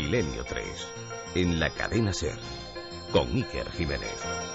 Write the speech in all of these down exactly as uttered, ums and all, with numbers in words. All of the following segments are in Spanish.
Milenio tres, en la cadena SER, con Iker Jiménez.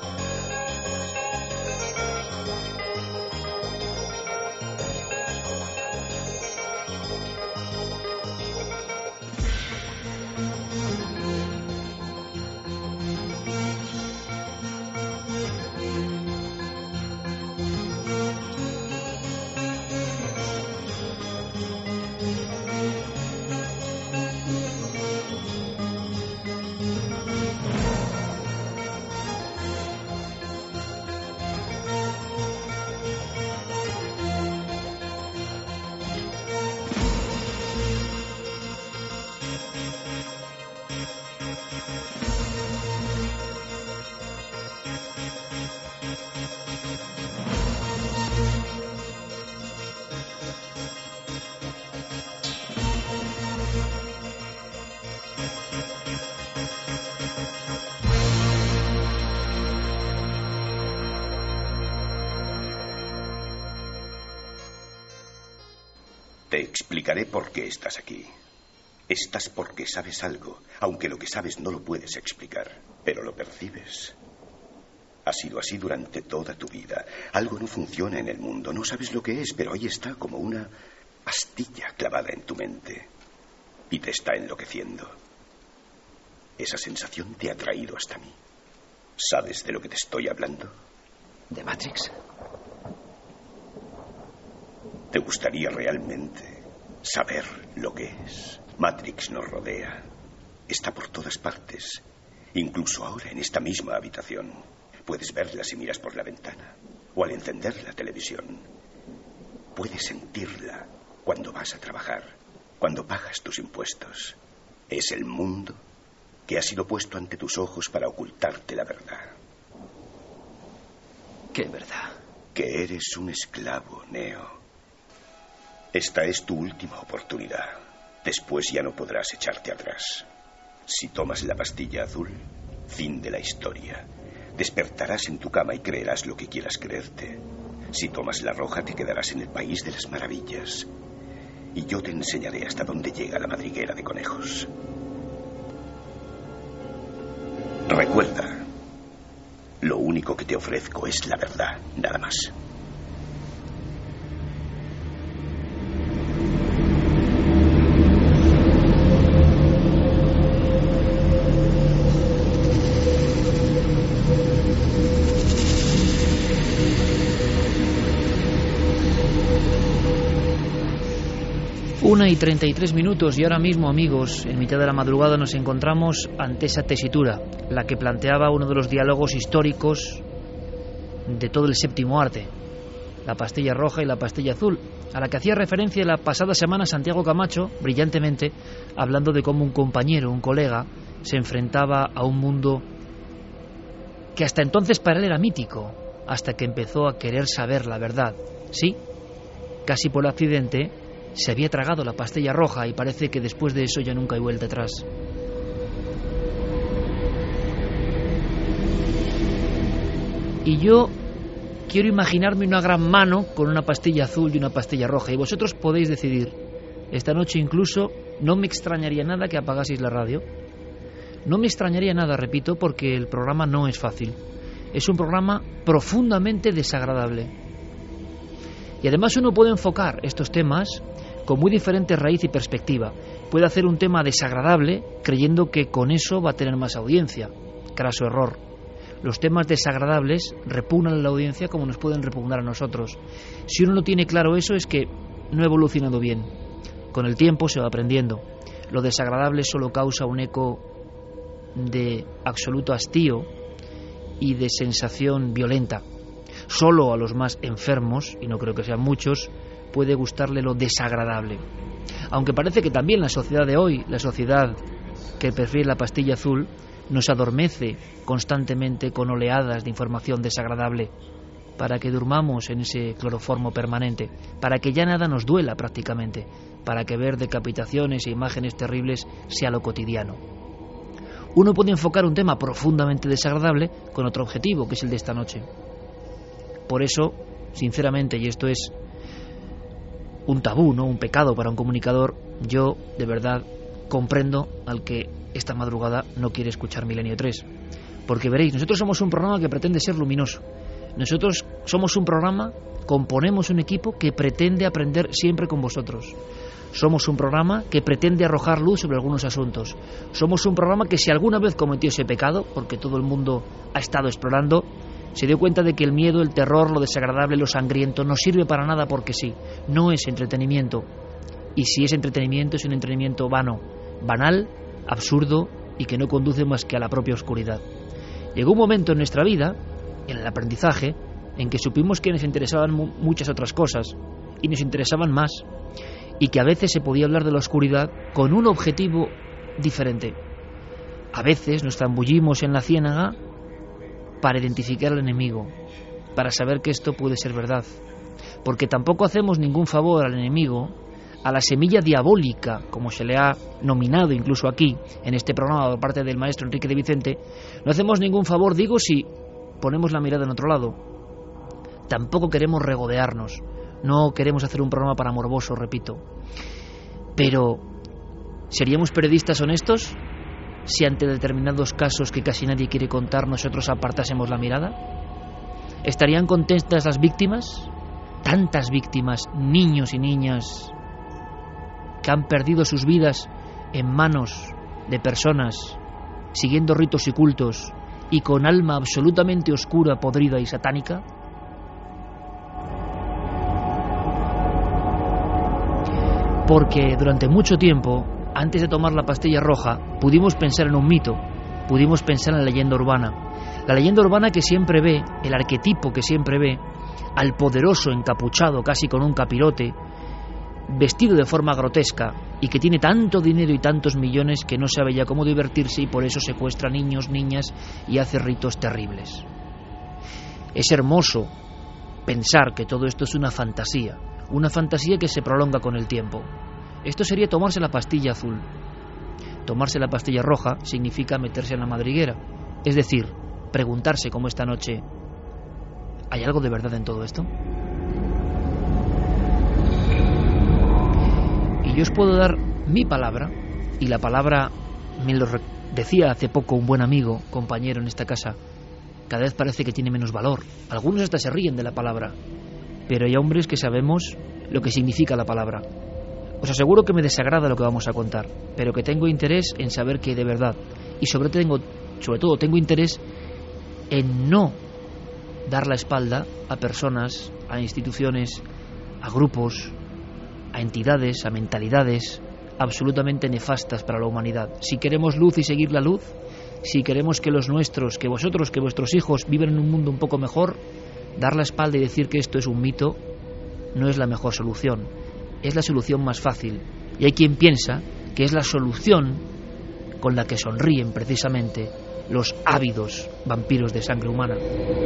Te explicaré por qué estás aquí. Estás porque sabes algo, aunque lo que sabes no lo puedes explicar, pero lo percibes. Ha sido así durante toda tu vida. Algo no funciona en el mundo, no sabes lo que es, pero ahí está como una pastilla clavada en tu mente y te está enloqueciendo. Esa sensación te ha traído hasta mí. ¿Sabes de lo que te estoy hablando? ¿De Matrix? ¿Te gustaría realmente saber lo que es? Matrix nos rodea. Está por todas partes. Incluso ahora en esta misma habitación. Puedes verla si miras por la ventana o al encender la televisión. Puedes sentirla cuando vas a trabajar, cuando pagas tus impuestos. Es el mundo que ha sido puesto ante tus ojos para ocultarte la verdad. ¿Qué verdad? Que eres un esclavo, Neo. Esta es tu última oportunidad. Después ya no podrás echarte atrás. Si tomas la pastilla azul, fin de la historia. Despertarás en tu cama y creerás lo que quieras creerte. Si tomas la roja, te quedarás en el país de las maravillas. Y yo te enseñaré hasta dónde llega la madriguera de conejos. Recuerda, lo único que te ofrezco es la verdad, nada más. Una y treinta y tres minutos y ahora mismo, amigos, en mitad de la madrugada nos encontramos ante esa tesitura, la que planteaba uno de los diálogos históricos de todo el séptimo arte, la pastilla roja y la pastilla azul, a la que hacía referencia la pasada semana Santiago Camacho, brillantemente, hablando de cómo un compañero, un colega, se enfrentaba a un mundo que hasta entonces para él era mítico, hasta que empezó a querer saber la verdad. Sí, casi por accidente se había tragado la pastilla roja y parece que después de eso ya nunca hay vuelta atrás. Y yo quiero imaginarme una gran mano con una pastilla azul y una pastilla roja, y vosotros podéis decidir. Esta noche incluso no me extrañaría nada que apagaseis la radio. No me extrañaría nada, repito, porque el programa no es fácil. Es un programa profundamente desagradable. Y además uno puede enfocar estos temas con muy diferente raíz y perspectiva. Puede hacer un tema desagradable creyendo que con eso va a tener más audiencia. Craso error. Los temas desagradables repugnan a la audiencia como nos pueden repugnar a nosotros. Si uno no tiene claro eso, es que no ha evolucionado bien. Con el tiempo se va aprendiendo. Lo desagradable solo causa un eco de absoluto hastío y de sensación violenta. Solo a los más enfermos, y no creo que sean muchos, puede gustarle lo desagradable. Aunque parece que también la sociedad de hoy, la sociedad que prefiere la pastilla azul, nos adormece constantemente con oleadas de información desagradable, para que durmamos en ese cloroformo permanente, para que ya nada nos duela prácticamente, para que ver decapitaciones e imágenes terribles sea lo cotidiano. Uno puede enfocar un tema profundamente desagradable con otro objetivo, que es el de esta noche. Por eso, sinceramente, y esto es un tabú, ¿no?, un pecado para un comunicador, yo de verdad comprendo al que esta madrugada no quiere escuchar Milenio tres. Porque veréis, nosotros somos un programa que pretende ser luminoso. Nosotros somos un programa, componemos un equipo que pretende aprender siempre con vosotros. Somos un programa que pretende arrojar luz sobre algunos asuntos. Somos un programa que si alguna vez cometió ese pecado, porque todo el mundo ha estado explorando, se dio cuenta de que el miedo, el terror, lo desagradable, lo sangriento no sirve para nada porque sí, no es entretenimiento. Y si es entretenimiento, es un entretenimiento vano, banal, absurdo y que no conduce más que a la propia oscuridad. Llegó un momento en nuestra vida, en el aprendizaje, en que supimos que nos interesaban mu- muchas otras cosas y nos interesaban más, y que a veces se podía hablar de la oscuridad con un objetivo diferente. A veces nos zambullimos en la ciénaga para identificar al enemigo, para saber que esto puede ser verdad, porque tampoco hacemos ningún favor al enemigo, a la semilla diabólica, como se le ha nominado incluso aquí, en este programa por parte del maestro Enrique de Vicente. No hacemos ningún favor, digo, si ponemos la mirada en otro lado. Tampoco queremos regodearnos, no queremos hacer un programa para morboso, repito. Pero, ¿seríamos periodistas honestos si ante determinados casos que casi nadie quiere contar nosotros apartásemos la mirada? ¿Estarían contentas las víctimas? Tantas víctimas, niños y niñas, que han perdido sus vidas en manos de personas siguiendo ritos y cultos y con alma absolutamente oscura, podrida y satánica. Porque durante mucho tiempo, antes de tomar la pastilla roja, pudimos pensar en un mito, pudimos pensar en la leyenda urbana. La leyenda urbana que siempre ve, el arquetipo que siempre ve, al poderoso encapuchado casi con un capirote, vestido de forma grotesca y que tiene tanto dinero y tantos millones que no sabe ya cómo divertirse y por eso secuestra niños, niñas y hace ritos terribles. Es hermoso pensar que todo esto es una fantasía, una fantasía que se prolonga con el tiempo. Esto sería tomarse la pastilla azul. Tomarse la pastilla roja significa meterse en la madriguera, es decir, preguntarse como esta noche: ¿hay algo de verdad en todo esto? Y yo os puedo dar mi palabra, y la palabra me lo decía hace poco un buen amigo, compañero en esta casa, cada vez parece que tiene menos valor. Algunos hasta se ríen de la palabra, pero hay hombres que sabemos lo que significa la palabra. Os aseguro que me desagrada lo que vamos a contar, pero que tengo interés en saber que de verdad, y sobre, tengo, sobre todo tengo interés en no dar la espalda a personas, a instituciones, a grupos, a entidades, a mentalidades absolutamente nefastas para la humanidad. Si queremos luz y seguir la luz, si queremos que los nuestros, que vosotros, que vuestros hijos vivan en un mundo un poco mejor, dar la espalda y decir que esto es un mito no es la mejor solución, es la solución más fácil. Y hay quien piensa que es la solución con la que sonríen precisamente los ávidos vampiros de sangre humana.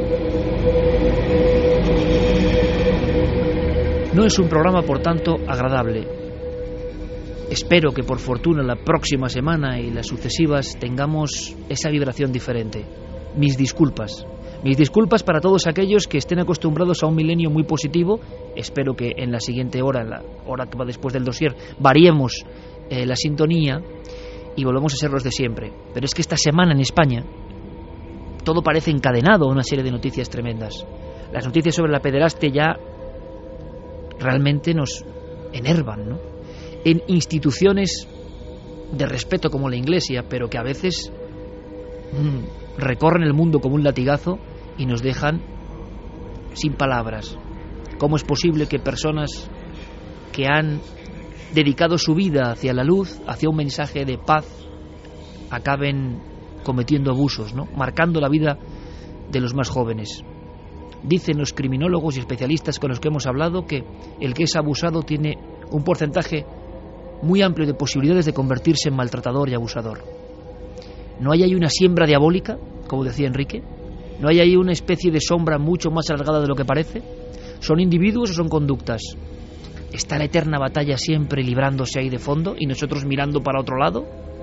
No es un programa, por tanto, agradable. Espero que por fortuna la próxima semana y las sucesivas tengamos esa vibración diferente. Mis disculpas. Mis disculpas para todos aquellos que estén acostumbrados a un milenio muy positivo. Espero que en la siguiente hora, en la hora que va después del dossier, variemos eh, la sintonía y volvamos a ser los de siempre. Pero es que esta semana en España todo parece encadenado a una serie de noticias tremendas. Las noticias sobre la pederastia ya realmente nos enervan, ¿no? En instituciones de respeto como la Iglesia, pero que a veces mmm, recorren el mundo como un latigazo y nos dejan sin palabras. ¿Cómo es posible que personas que han dedicado su vida hacia la luz, hacia un mensaje de paz, acaben cometiendo abusos, ¿no? Marcando la vida de los más jóvenes? Dicen los criminólogos y especialistas con los que hemos hablado que el que es abusado tiene un porcentaje muy amplio de posibilidades de convertirse en maltratador y abusador. ¿No hay ahí una siembra diabólica, como decía Enrique? ¿No hay ahí una especie de sombra mucho más alargada de lo que parece? ¿Son individuos o son conductas? ¿Está la eterna batalla siempre librándose ahí de fondo y nosotros mirando para otro lado?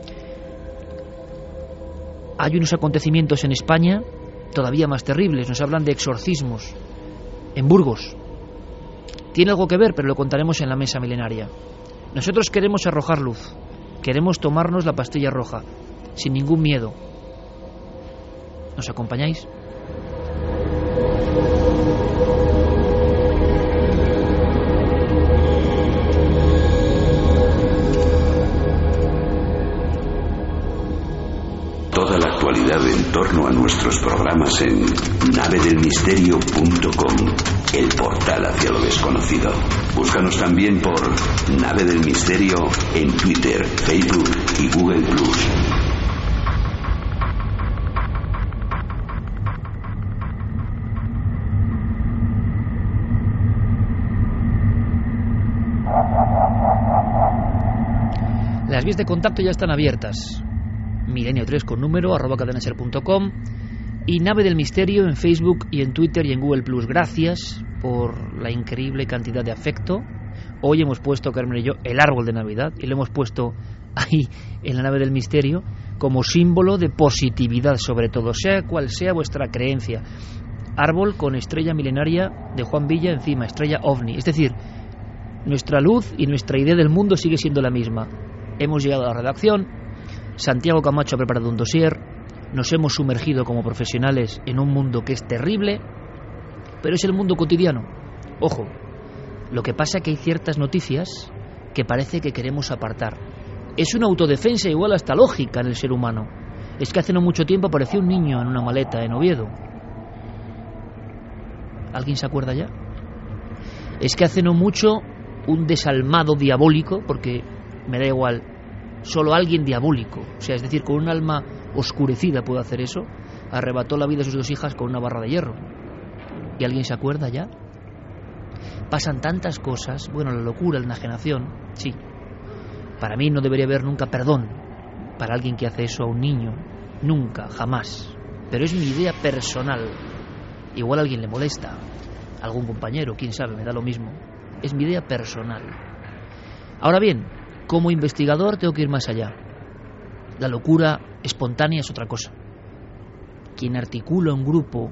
Hay unos acontecimientos en España todavía más terribles. Nos hablan de exorcismos en Burgos. Tiene algo que ver, pero lo contaremos en la mesa milenaria. Nosotros queremos arrojar luz, queremos tomarnos la pastilla roja, sin ningún miedo. ¿Nos acompañáis? Toda la actualidad en torno a nuestros programas en nave del misterio punto com, el portal hacia lo desconocido. Búscanos también por Nave del Misterio en Twitter, Facebook y Google plus. Las vías de contacto ya están abiertas. Milenio tres con número arroba cadenaser punto com y Nave del Misterio en Facebook y en Twitter y en Google plus. Gracias por la increíble cantidad de afecto. Hoy hemos puesto, Carmen y yo, el árbol de Navidad y lo hemos puesto ahí en la Nave del Misterio como símbolo de positividad, sobre todo, sea cual sea vuestra creencia. Árbol con estrella milenaria de Juan Villa encima, estrella ovni. Es decir, nuestra luz y nuestra idea del mundo sigue siendo la misma. Hemos llegado a la redacción, Santiago Camacho ha preparado un dossier, nos hemos sumergido como profesionales en un mundo que es terrible, pero es el mundo cotidiano. Ojo, lo que pasa es que hay ciertas noticias que parece que queremos apartar. Es una autodefensa igual hasta lógica en el ser humano. Es que hace no mucho tiempo apareció un niño en una maleta en Oviedo. ¿Alguien se acuerda ya? Es que hace no mucho un desalmado diabólico, porque me da igual, solo alguien diabólico, o sea, es decir, con un alma oscurecida puede hacer eso, arrebató la vida de sus dos hijas con una barra de hierro. ¿Y alguien se acuerda ya? Pasan tantas cosas, bueno, la locura, la enajenación, sí. Para mí no debería haber nunca perdón para alguien que hace eso a un niño, nunca, jamás. Pero es mi idea personal. Igual a alguien le molesta, a algún compañero, quién sabe, me da lo mismo. Es mi idea personal. Ahora bien, como investigador tengo que ir más allá. La locura espontánea es otra cosa. Quien articula un grupo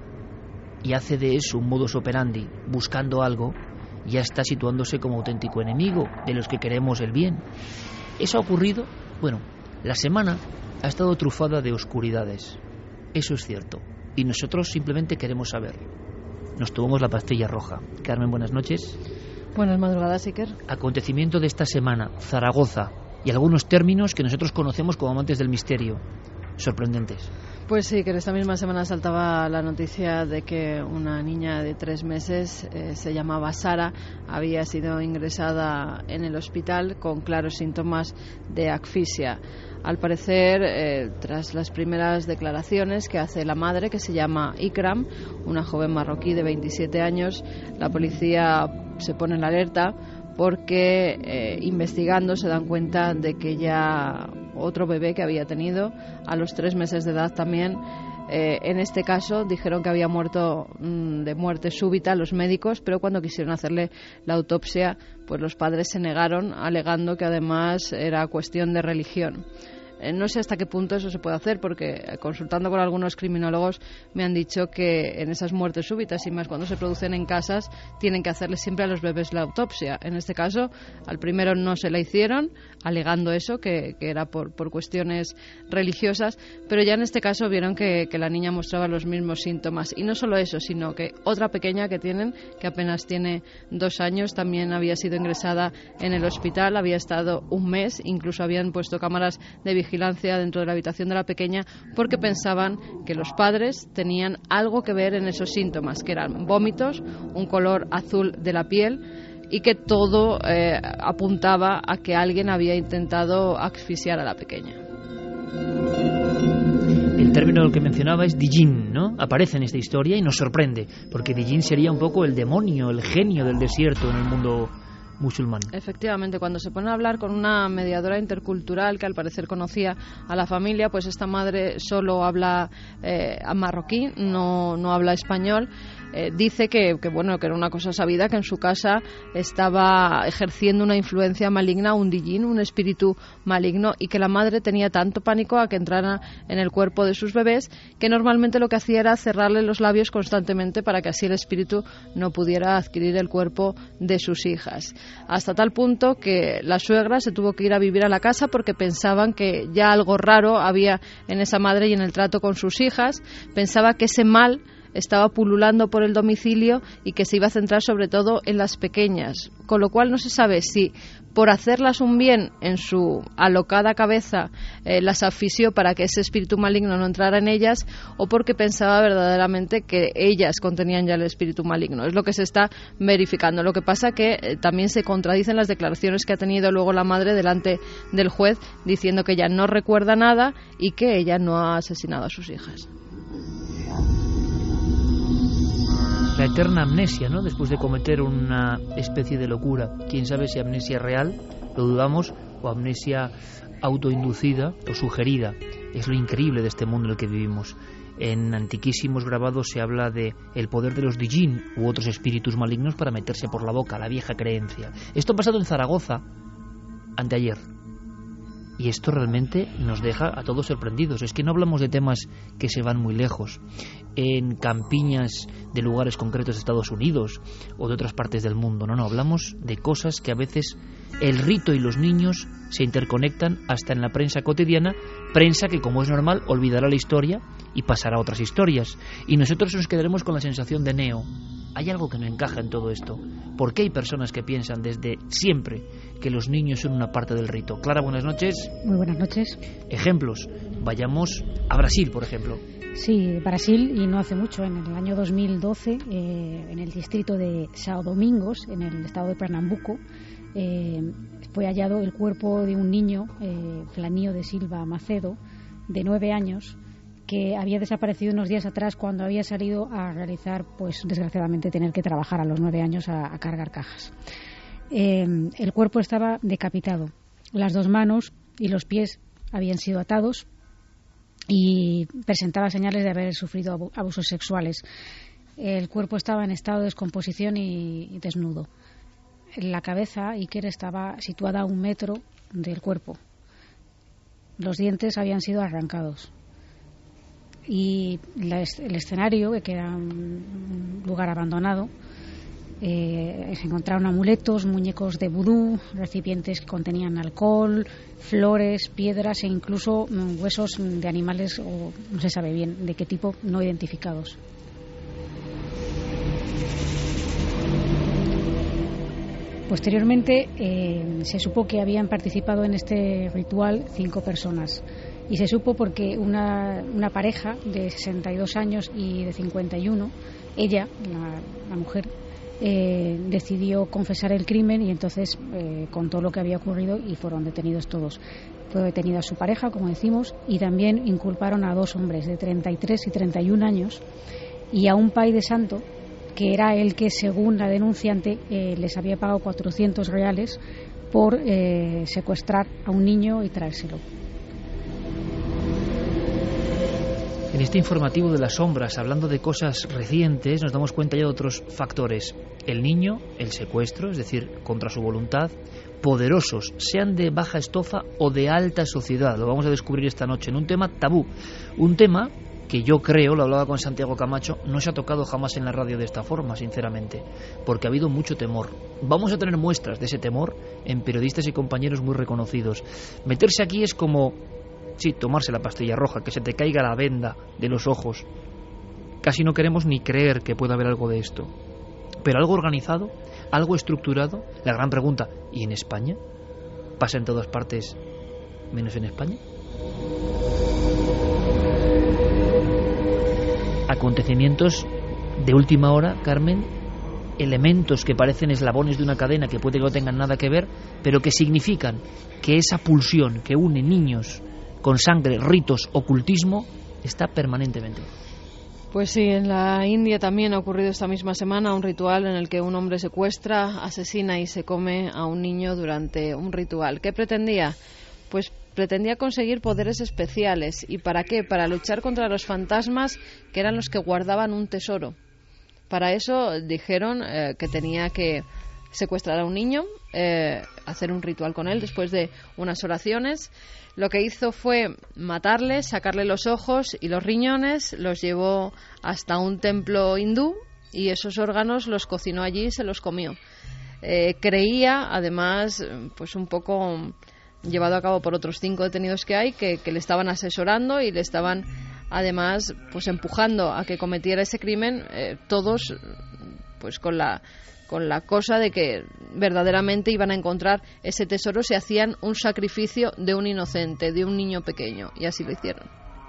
y hace de eso un modus operandi buscando algo, ya está situándose como auténtico enemigo de los que queremos el bien. ¿Eso ha ocurrido? Bueno, la semana ha estado trufada de oscuridades. Eso es cierto. Y nosotros simplemente queremos saber. Nos tomamos la pastilla roja. Carmen, buenas noches. Buenas madrugadas, Iker. Acontecimiento de esta semana, Zaragoza, y algunos términos que nosotros conocemos como amantes del misterio. Sorprendentes. Pues sí, que en esta misma semana saltaba la noticia de que una niña de tres meses, eh, se llamaba Sara, había sido ingresada en el hospital con claros síntomas de asfixia. Al parecer, eh, tras las primeras declaraciones que hace la madre, que se llama Ikram, una joven marroquí de veintisiete años, la policía se pone en alerta porque eh, investigando se dan cuenta de que ya otro bebé que había tenido a los tres meses de edad también, eh, en este caso dijeron que había muerto mmm, de muerte súbita los médicos, pero cuando quisieron hacerle la autopsia, pues los padres se negaron, alegando que además era cuestión de religión. No sé hasta qué punto eso se puede hacer, porque consultando con algunos criminólogos me han dicho que en esas muertes súbitas, y más cuando se producen en casas, tienen que hacerle siempre a los bebés la autopsia. En este caso, al primero no se la hicieron, alegando eso, que, que era por, por cuestiones religiosas, pero ya en este caso vieron que, que la niña mostraba los mismos síntomas. Y no solo eso, sino que otra pequeña que tienen, que apenas tiene dos años, también había sido ingresada en el hospital, había estado un mes, incluso habían puesto cámaras de vigilancia dentro de la habitación de la pequeña porque pensaban que los padres tenían algo que ver en esos síntomas, que eran vómitos, un color azul de la piel y que todo eh, apuntaba a que alguien había intentado asfixiar a la pequeña. El término que mencionaba es Dijin, ¿no? Aparece en esta historia y nos sorprende, porque Dijin sería un poco el demonio, el genio del desierto en el mundo musulmán. Efectivamente, cuando se pone a hablar con una mediadora intercultural que al parecer conocía a la familia, pues esta madre solo habla eh, marroquí, no, no habla español, eh, dice que, que, bueno, que era una cosa sabida, que en su casa estaba ejerciendo una influencia maligna, un Dijin, un espíritu maligno, y que la madre tenía tanto pánico a que entrara en el cuerpo de sus bebés que normalmente lo que hacía era cerrarle los labios constantemente para que así el espíritu no pudiera adquirir el cuerpo de sus hijas. Hasta tal punto que la suegra se tuvo que ir a vivir a la casa porque pensaban que ya algo raro había en esa madre y en el trato con sus hijas. Pensaba que ese mal estaba pululando por el domicilio y que se iba a centrar sobre todo en las pequeñas, con lo cual no se sabe si por hacerlas un bien en su alocada cabeza eh, las asfixió para que ese espíritu maligno no entrara en ellas, o porque pensaba verdaderamente que ellas contenían ya el espíritu maligno. Es lo que se está verificando. Lo que pasa que eh, también se contradicen las declaraciones que ha tenido luego la madre delante del juez, diciendo que ella no recuerda nada y que ella no ha asesinado a sus hijas. La eterna amnesia, ¿no? Después de cometer una especie de locura. Quién sabe si amnesia real, lo dudamos, o amnesia autoinducida o sugerida. Es lo increíble de este mundo en el que vivimos. En antiquísimos grabados se habla de el poder de los Dijin u otros espíritus malignos para meterse por la boca, la vieja creencia. Esto ha pasado en Zaragoza anteayer. Y esto realmente nos deja a todos sorprendidos. Es que no hablamos de temas que se van muy lejos. En campiñas de lugares concretos de Estados Unidos o de otras partes del mundo. No, no, hablamos de cosas que a veces el rito y los niños se interconectan hasta en la prensa cotidiana, prensa que, como es normal, olvidará la historia y pasará a otras historias. Y nosotros nos quedaremos con la sensación de Neo. Hay algo que no encaja en todo esto. ¿Por qué hay personas que piensan desde siempre que los niños son una parte del rito? Clara, buenas noches. Muy buenas noches. Ejemplos. Vayamos a Brasil, por ejemplo. Sí, Brasil, y no hace mucho, en el año dos mil doce, eh, en el distrito de São Domingos, en el estado de Pernambuco, eh, fue hallado el cuerpo de un niño, eh, Flanío de Silva Macedo, de nueve años, que había desaparecido unos días atrás cuando había salido a realizar, pues desgraciadamente, tener que trabajar a los nueve años a, a cargar cajas. Eh, el cuerpo estaba decapitado. Las dos manos y los pies habían sido atados y presentaba señales de haber sufrido abusos sexuales. El cuerpo estaba en estado de descomposición y, y desnudo. La cabeza, Iker, estaba situada a un metro del cuerpo. Los dientes habían sido arrancados. Y la, el escenario, que era un lugar abandonado, eh, se encontraron amuletos, muñecos de vudú, recipientes que contenían alcohol, flores, piedras e incluso mm, huesos de animales, o no se sabe bien de qué tipo, no identificados. Posteriormente eh, se supo que habían participado en este ritual cinco personas. Y se supo porque una, una pareja de sesenta y dos años y de cincuenta y uno, ella, la, la mujer, eh, decidió confesar el crimen y entonces eh, contó lo que había ocurrido y fueron detenidos todos. Fue detenida su pareja, como decimos, y también inculparon a dos hombres de treinta y tres y treinta y un años y a un pai de santo, que era el que, según la denunciante, eh, les había pagado cuatrocientos reales por eh, secuestrar a un niño y traérselo. En este informativo de las sombras, hablando de cosas recientes, nos damos cuenta ya de otros factores. El niño, el secuestro, es decir, contra su voluntad, poderosos, sean de baja estofa o de alta sociedad. Lo vamos a descubrir esta noche en un tema tabú. Un tema que yo creo, lo hablaba con Santiago Camacho, no se ha tocado jamás en la radio de esta forma, sinceramente, porque ha habido mucho temor. Vamos a tener muestras de ese temor en periodistas y compañeros muy reconocidos. Meterse aquí es como... sí, tomarse la pastilla roja, que se te caiga la venda de los ojos. Casi no queremos ni creer que pueda haber algo de esto. Pero algo organizado, algo estructurado. La gran pregunta, ¿y en España? ¿Pasa en todas partes menos en España? Acontecimientos de última hora, Carmen, elementos que parecen eslabones de una cadena que puede que no tengan nada que ver, pero que significan que esa pulsión que une niños con sangre, ritos, ocultismo, está permanentemente. Pues sí, en la India también ha ocurrido esta misma semana un ritual en el que un hombre secuestra, asesina y se come a un niño durante un ritual. ¿Qué pretendía? Pues pretendía conseguir poderes especiales. ¿Y para qué? Para luchar contra los fantasmas, que eran los que guardaban un tesoro. para eso dijeron eh, que tenía que secuestrar a un niño, eh, hacer un ritual con él después de unas oraciones. Lo que hizo fue matarle, sacarle los ojos y los riñones, los llevó hasta un templo hindú y esos órganos los cocinó allí y se los comió. Eh, creía, además, pues un poco llevado a cabo por otros cinco detenidos que hay, que, que le estaban asesorando y le estaban, además, pues empujando a que cometiera ese crimen, eh, todos, pues con la con la cosa de que verdaderamente iban a encontrar ese tesoro si hacían un sacrificio de un inocente, de un niño pequeño, y así lo hicieron.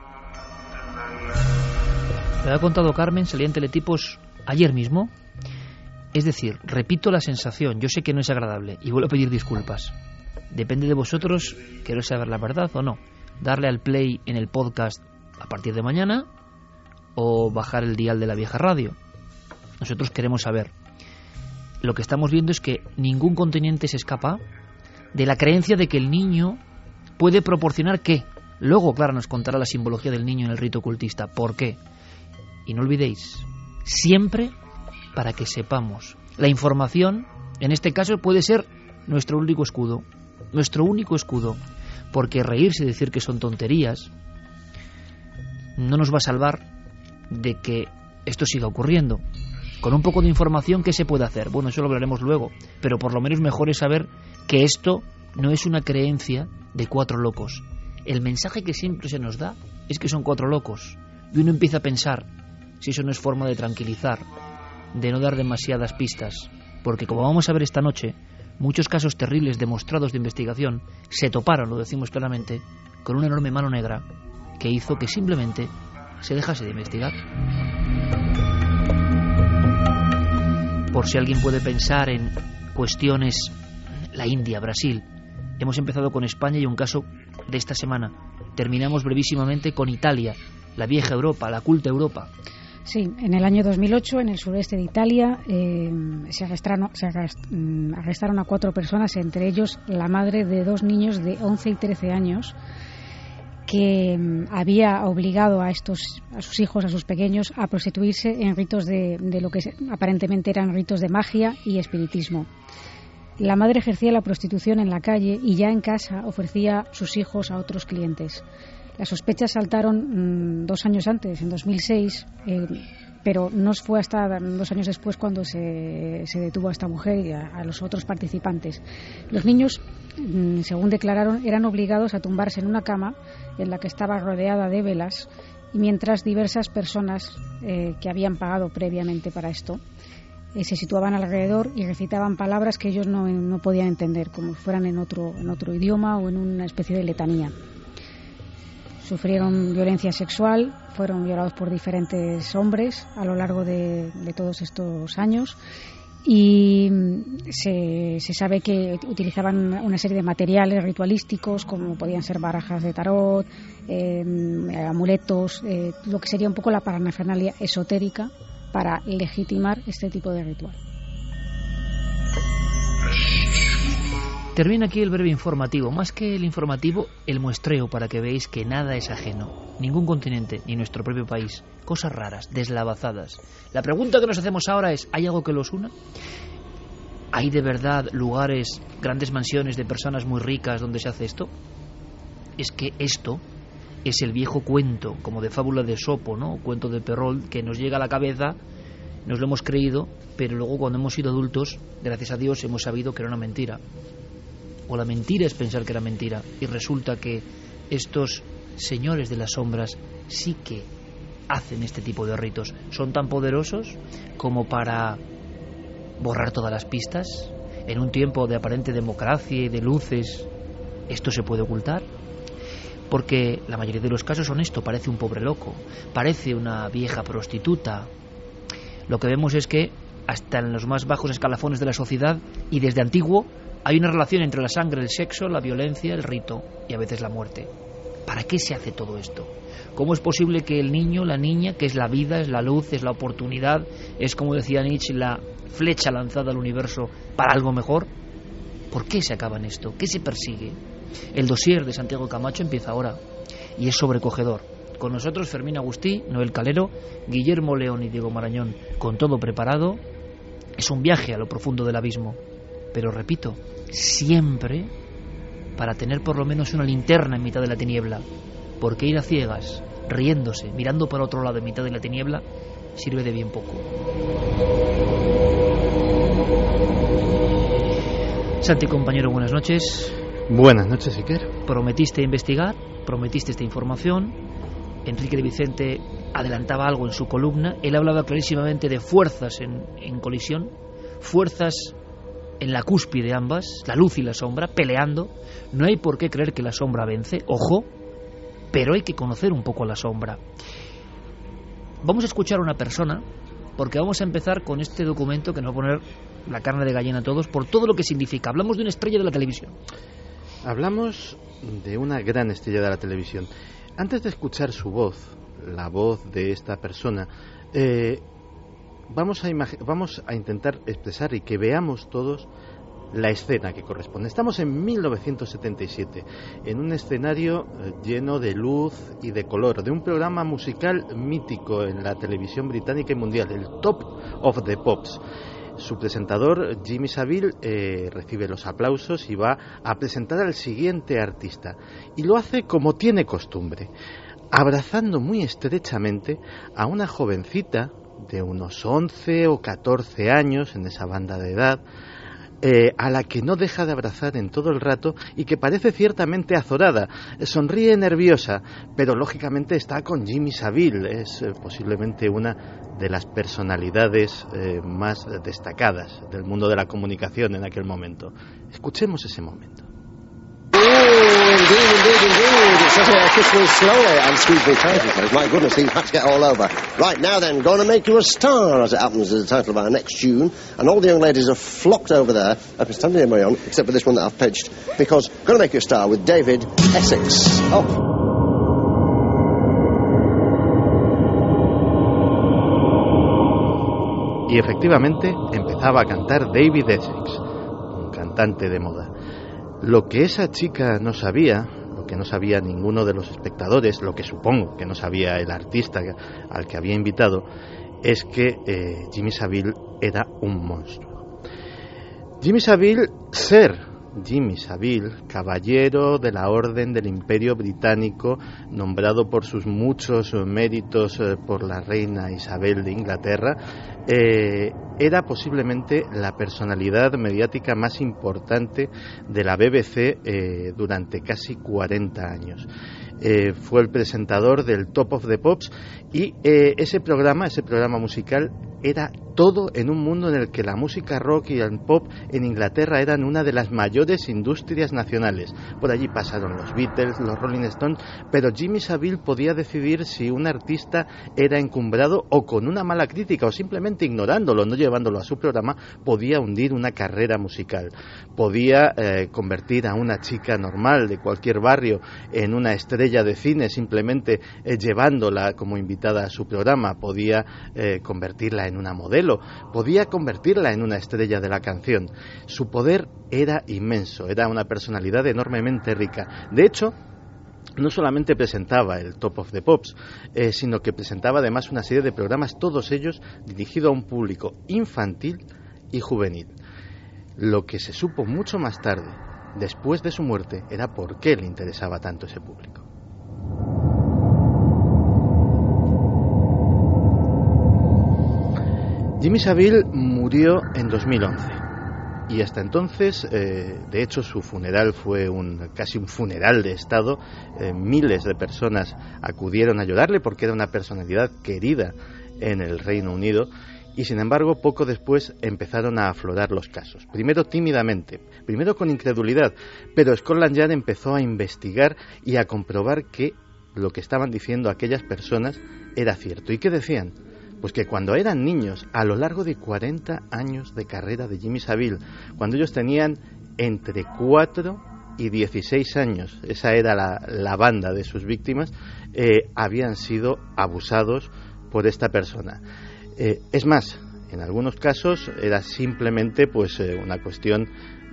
Me ha contado Carmen, salía en teletipos ayer mismo. Es decir, repito la sensación, yo sé que no es agradable y vuelvo a pedir disculpas. Depende de vosotros, queréis saber la verdad o no. Darle al play en el podcast a partir de mañana o bajar el dial de la vieja radio. Nosotros queremos saber. Lo que estamos viendo es que ningún continente se escapa de la creencia de que el niño puede proporcionar qué. Luego, claro, nos contará la simbología del niño en el rito ocultista. ¿Por qué? Y no olvidéis, siempre para que sepamos. La información, en este caso, puede ser nuestro único escudo. Nuestro único escudo. Porque reírse y decir que son tonterías no nos va a salvar de que esto siga ocurriendo. Con un poco de información, ¿qué se puede hacer? Bueno, eso lo hablaremos luego, pero por lo menos mejor es saber que esto no es una creencia de cuatro locos. El mensaje que siempre se nos da es que son cuatro locos. Y uno empieza a pensar si eso no es forma de tranquilizar, de no dar demasiadas pistas. Porque como vamos a ver esta noche, muchos casos terribles demostrados de investigación se toparon, lo decimos claramente, con una enorme mano negra que hizo que simplemente se dejase de investigar. Por si alguien puede pensar en cuestiones, la India, Brasil. Hemos empezado con España y un caso de esta semana. Terminamos brevísimamente con Italia, la vieja Europa, la culta Europa. Sí, en el año dos mil ocho, en el sureste de Italia, eh, se, arrestaron, se arrestaron a cuatro personas, entre ellos la madre de dos niños de once y trece años, que había obligado a estos a sus hijos, a sus pequeños, a prostituirse en ritos de, de lo que aparentemente eran ritos de magia y espiritismo. La madre ejercía la prostitución en la calle y ya en casa ofrecía sus hijos a otros clientes. Las sospechas saltaron mmm, dos años antes, en dos mil seis, eh, pero no fue hasta dos años después cuando se, se detuvo a esta mujer y a, a los otros participantes. Los niños, mmm, según declararon, eran obligados a tumbarse en una cama en la que estaba rodeada de velas, y mientras diversas personas eh, que habían pagado previamente para esto eh, se situaban alrededor y recitaban palabras que ellos no, no podían entender, como fueran en otro, en otro idioma o en una especie de letanía. Sufrieron violencia sexual, fueron violados por diferentes hombres a lo largo de, de todos estos años, y se, se sabe que utilizaban una serie de materiales ritualísticos como podían ser barajas de tarot, eh, amuletos, eh, lo que sería un poco la parafernalia esotérica para legitimar este tipo de ritual. Termina aquí el breve informativo. Más que el informativo, el muestreo para que veáis que nada es ajeno. Ningún continente, ni nuestro propio país. Cosas raras, deslavazadas. La pregunta que nos hacemos ahora es, ¿hay algo que los una? ¿Hay de verdad lugares, grandes mansiones de personas muy ricas donde se hace esto? Es que esto es el viejo cuento, como de fábula de Esopo, ¿no? Cuento de Perrault, que nos llega a la cabeza, nos lo hemos creído, pero luego cuando hemos sido adultos, gracias a Dios, hemos sabido que era una mentira. O la mentira es pensar que era mentira, y resulta que estos señores de las sombras sí que hacen este tipo de ritos. Son tan poderosos como para borrar todas las pistas. En un tiempo de aparente democracia y de luces, ¿esto se puede ocultar? Porque la mayoría de los casos son esto, parece un pobre loco, parece una vieja prostituta. Lo que vemos es que hasta en los más bajos escalafones de la sociedad y desde antiguo hay una relación entre la sangre, el sexo, la violencia, el rito y a veces la muerte. ¿Para qué se hace todo esto? ¿Cómo es posible que el niño, la niña, que es la vida, es la luz, es la oportunidad, es, como decía Nietzsche, la flecha lanzada al universo para algo mejor? ¿Por qué se acaba en esto? ¿Qué se persigue? El dossier de Santiago Camacho empieza ahora y es sobrecogedor. Con nosotros Fermín Agustí, Noel Calero, Guillermo León y Diego Marañón, con todo preparado. Es un viaje a lo profundo del abismo, pero repito, siempre para tener por lo menos una linterna en mitad de la tiniebla, porque ir a ciegas, riéndose, mirando para otro lado en mitad de la tiniebla, sirve de bien poco. Santi, compañero, buenas noches. Buenas noches, Iker. Prometiste investigar, prometiste esta información. Enrique de Vicente adelantaba algo en su columna. Él hablaba clarísimamente de fuerzas en, en colisión, fuerzas en la cúspide ambas, la luz y la sombra, peleando. No hay por qué creer que la sombra vence, ojo, pero hay que conocer un poco a la sombra. Vamos a escuchar a una persona, porque vamos a empezar con este documento que nos va a poner la carne de gallina a todos por todo lo que significa. Hablamos de una estrella de la televisión. Hablamos de una gran estrella de la televisión. Antes de escuchar su voz, la voz de esta persona, eh, vamos a imag- vamos a intentar expresar y que veamos todos la escena que corresponde. Estamos en mil novecientos setenta y siete, en un escenario lleno de luz y de color, de un programa musical mítico en la televisión británica y mundial, el Top of the Pops. Su presentador, Jimmy Savile, eh, recibe los aplausos y va a presentar al siguiente artista. Y lo hace como tiene costumbre, abrazando muy estrechamente a una jovencita de unos once o catorce años, en esa banda de edad, Eh, a la que no deja de abrazar en todo el rato y que parece ciertamente azorada. Sonríe nerviosa, pero lógicamente está con Jimmy Savile. Es eh, posiblemente una de las personalidades eh, más destacadas del mundo de la comunicación en aquel momento. Escuchemos ese momento. Indeed, indeed, indeed. It's just a kiss me slowly and squeeze me tight. My goodness, these hats get all over. Right, now then, gonna make you a star, as it happens, is the title of our next tune. And all the young ladies have flocked over there. I've been standing here, Marion, except for this one that I've pitched. Because gonna make you a star with David Essex. Oh. Y efectivamente empezaba a cantar David Essex, un cantante de moda. Lo que esa chica no sabía, lo que no sabía ninguno de los espectadores, lo que supongo que no sabía el artista al que había invitado, es que eh, Jimmy Savile era un monstruo. Jimmy Savile, ser Jimmy Savile, caballero de la Orden del Imperio Británico, nombrado por sus muchos méritos eh, por la reina Isabel de Inglaterra, eh, era posiblemente la personalidad mediática más importante de la B B C eh, durante casi cuarenta años. Eh, fue el presentador del Top of the Pops y eh, ese programa, ese programa musical era todo en un mundo en el que la música rock y el pop en Inglaterra eran una de las mayores industrias nacionales. Por allí pasaron los Beatles, los Rolling Stones, pero Jimmy Savile podía decidir si un artista era encumbrado o con una mala crítica o simplemente ignorándolo, no llevándolo a su programa, podía hundir una carrera musical. Podía eh, convertir a una chica normal de cualquier barrio en una estrella de cine simplemente eh, llevándola como invitada a su programa. Podía eh, convertirla en una modelo, podía convertirla en una estrella de la canción. Su poder era inmenso, era una personalidad enormemente rica. De hecho, no solamente presentaba el Top of the Pops, eh, sino que presentaba además una serie de programas, todos ellos dirigidos a un público infantil y juvenil. Lo que se supo mucho más tarde, después de su muerte, era por qué le interesaba tanto ese público. Jimmy Savile murió en dos mil once y hasta entonces, eh, de hecho, su funeral fue un, casi un funeral de Estado. Eh, miles de personas acudieron a ayudarle porque era una personalidad querida en el Reino Unido y, sin embargo, poco después empezaron a aflorar los casos. Primero tímidamente, primero con incredulidad, pero Scotland Yard empezó a investigar y a comprobar que lo que estaban diciendo aquellas personas era cierto. ¿Y qué decían? Pues que cuando eran niños, a lo largo de cuarenta años de carrera de Jimmy Savile, cuando ellos tenían entre cuatro y dieciséis años, esa era la, la banda de sus víctimas, eh, habían sido abusados por esta persona. Eh, es más, en algunos casos era simplemente pues eh, una cuestión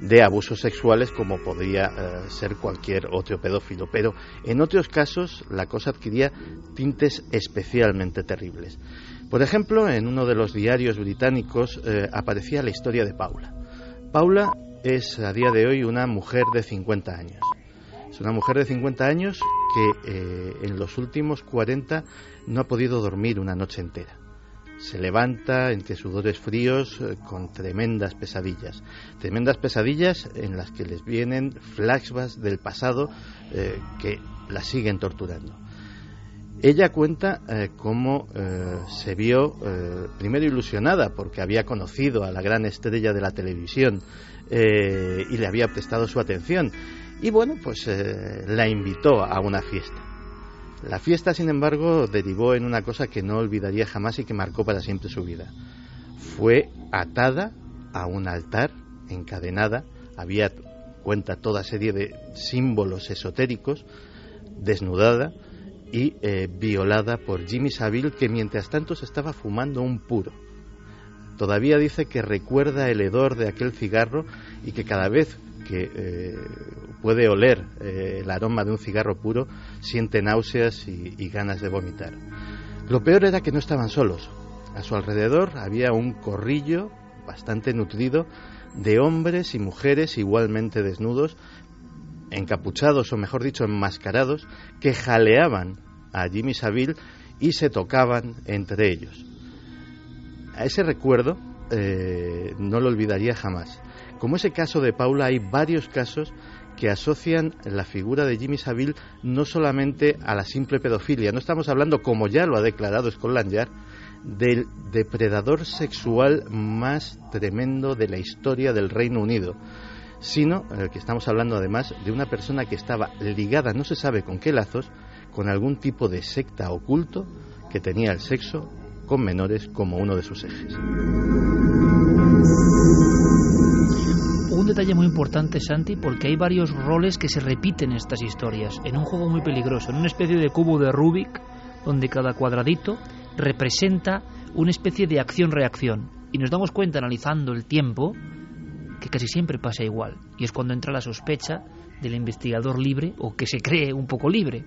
de abusos sexuales como podría eh, ser cualquier otro pedófilo, pero en otros casos la cosa adquiría tintes especialmente terribles. Por ejemplo, en uno de los diarios británicos eh, aparecía la historia de Paula. Paula es a día de hoy una mujer de cincuenta años. Es una mujer de cincuenta años que eh, en los últimos cuarenta no ha podido dormir una noche entera. Se levanta entre sudores fríos eh, con tremendas pesadillas. Tremendas pesadillas en las que les vienen flashbacks del pasado eh, que la siguen torturando. Ella cuenta eh, cómo eh, se vio eh, primero ilusionada porque había conocido a la gran estrella de la televisión eh, y le había prestado su atención. Y bueno, pues eh, la invitó a una fiesta. La fiesta, sin embargo, derivó en una cosa que no olvidaría jamás y que marcó para siempre su vida. Fue atada a un altar, encadenada, había, cuenta, toda serie de símbolos esotéricos, desnudada y eh, violada por Jimmy Savile, que mientras tanto se estaba fumando un puro. Todavía dice que recuerda el hedor de aquel cigarro y que cada vez que eh, puede oler eh, el aroma de un cigarro puro, siente náuseas y, y ganas de vomitar. Lo peor era que no estaban solos. A su alrededor había un corrillo bastante nutrido de hombres y mujeres igualmente desnudos, encapuchados o mejor dicho enmascarados, que jaleaban a Jimmy Savile y se tocaban entre ellos. A ese recuerdo eh, no lo olvidaría jamás. Como ese caso de Paula, hay varios casos que asocian la figura de Jimmy Savile no solamente a la simple pedofilia. No estamos hablando, como ya lo ha declarado Scotland Yard, del depredador sexual más tremendo de la historia del Reino Unido, sino eh, que estamos hablando además de una persona que estaba ligada, no se sabe con qué lazos, con algún tipo de secta oculto que tenía el sexo con menores como uno de sus ejes. Un detalle muy importante, Santi, porque hay varios roles que se repiten en estas historias, en un juego muy peligroso, en una especie de cubo de Rubik, donde cada cuadradito representa una especie de acción-reacción. Y nos damos cuenta, analizando el tiempo, que casi siempre pasa igual. Y es cuando entra la sospecha del investigador libre, o que se cree un poco libre.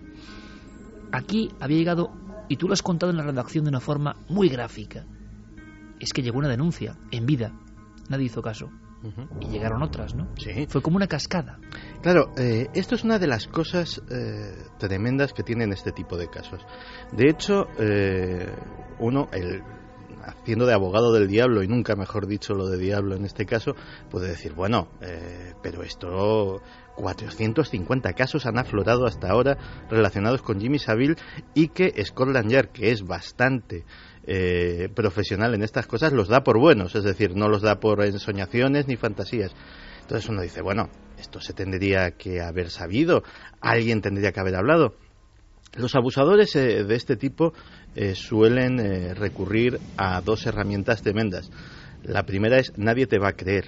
Aquí había llegado, y tú lo has contado en la redacción de una forma muy gráfica, es que llegó una denuncia, en vida. Nadie hizo caso. Y llegaron otras, ¿no? Sí. Fue como una cascada. Claro, eh, esto es una de las cosas eh, tremendas que tienen este tipo de casos. De hecho, eh, uno, el, haciendo de abogado del diablo, y nunca mejor dicho lo de diablo en este caso, puede decir, bueno, eh, pero esto, cuatrocientos cincuenta casos han aflorado hasta ahora relacionados con Jimmy Savile, y que Scotland Yard, que es bastante Eh, profesional en estas cosas, los da por buenos, es decir, no los da por ensoñaciones ni fantasías. Entonces uno dice, bueno, esto se tendría que haber sabido, alguien tendría que haber hablado. Los abusadores eh, de este tipo eh, suelen eh, recurrir a dos herramientas tremendas. La primera es, nadie te va a creer.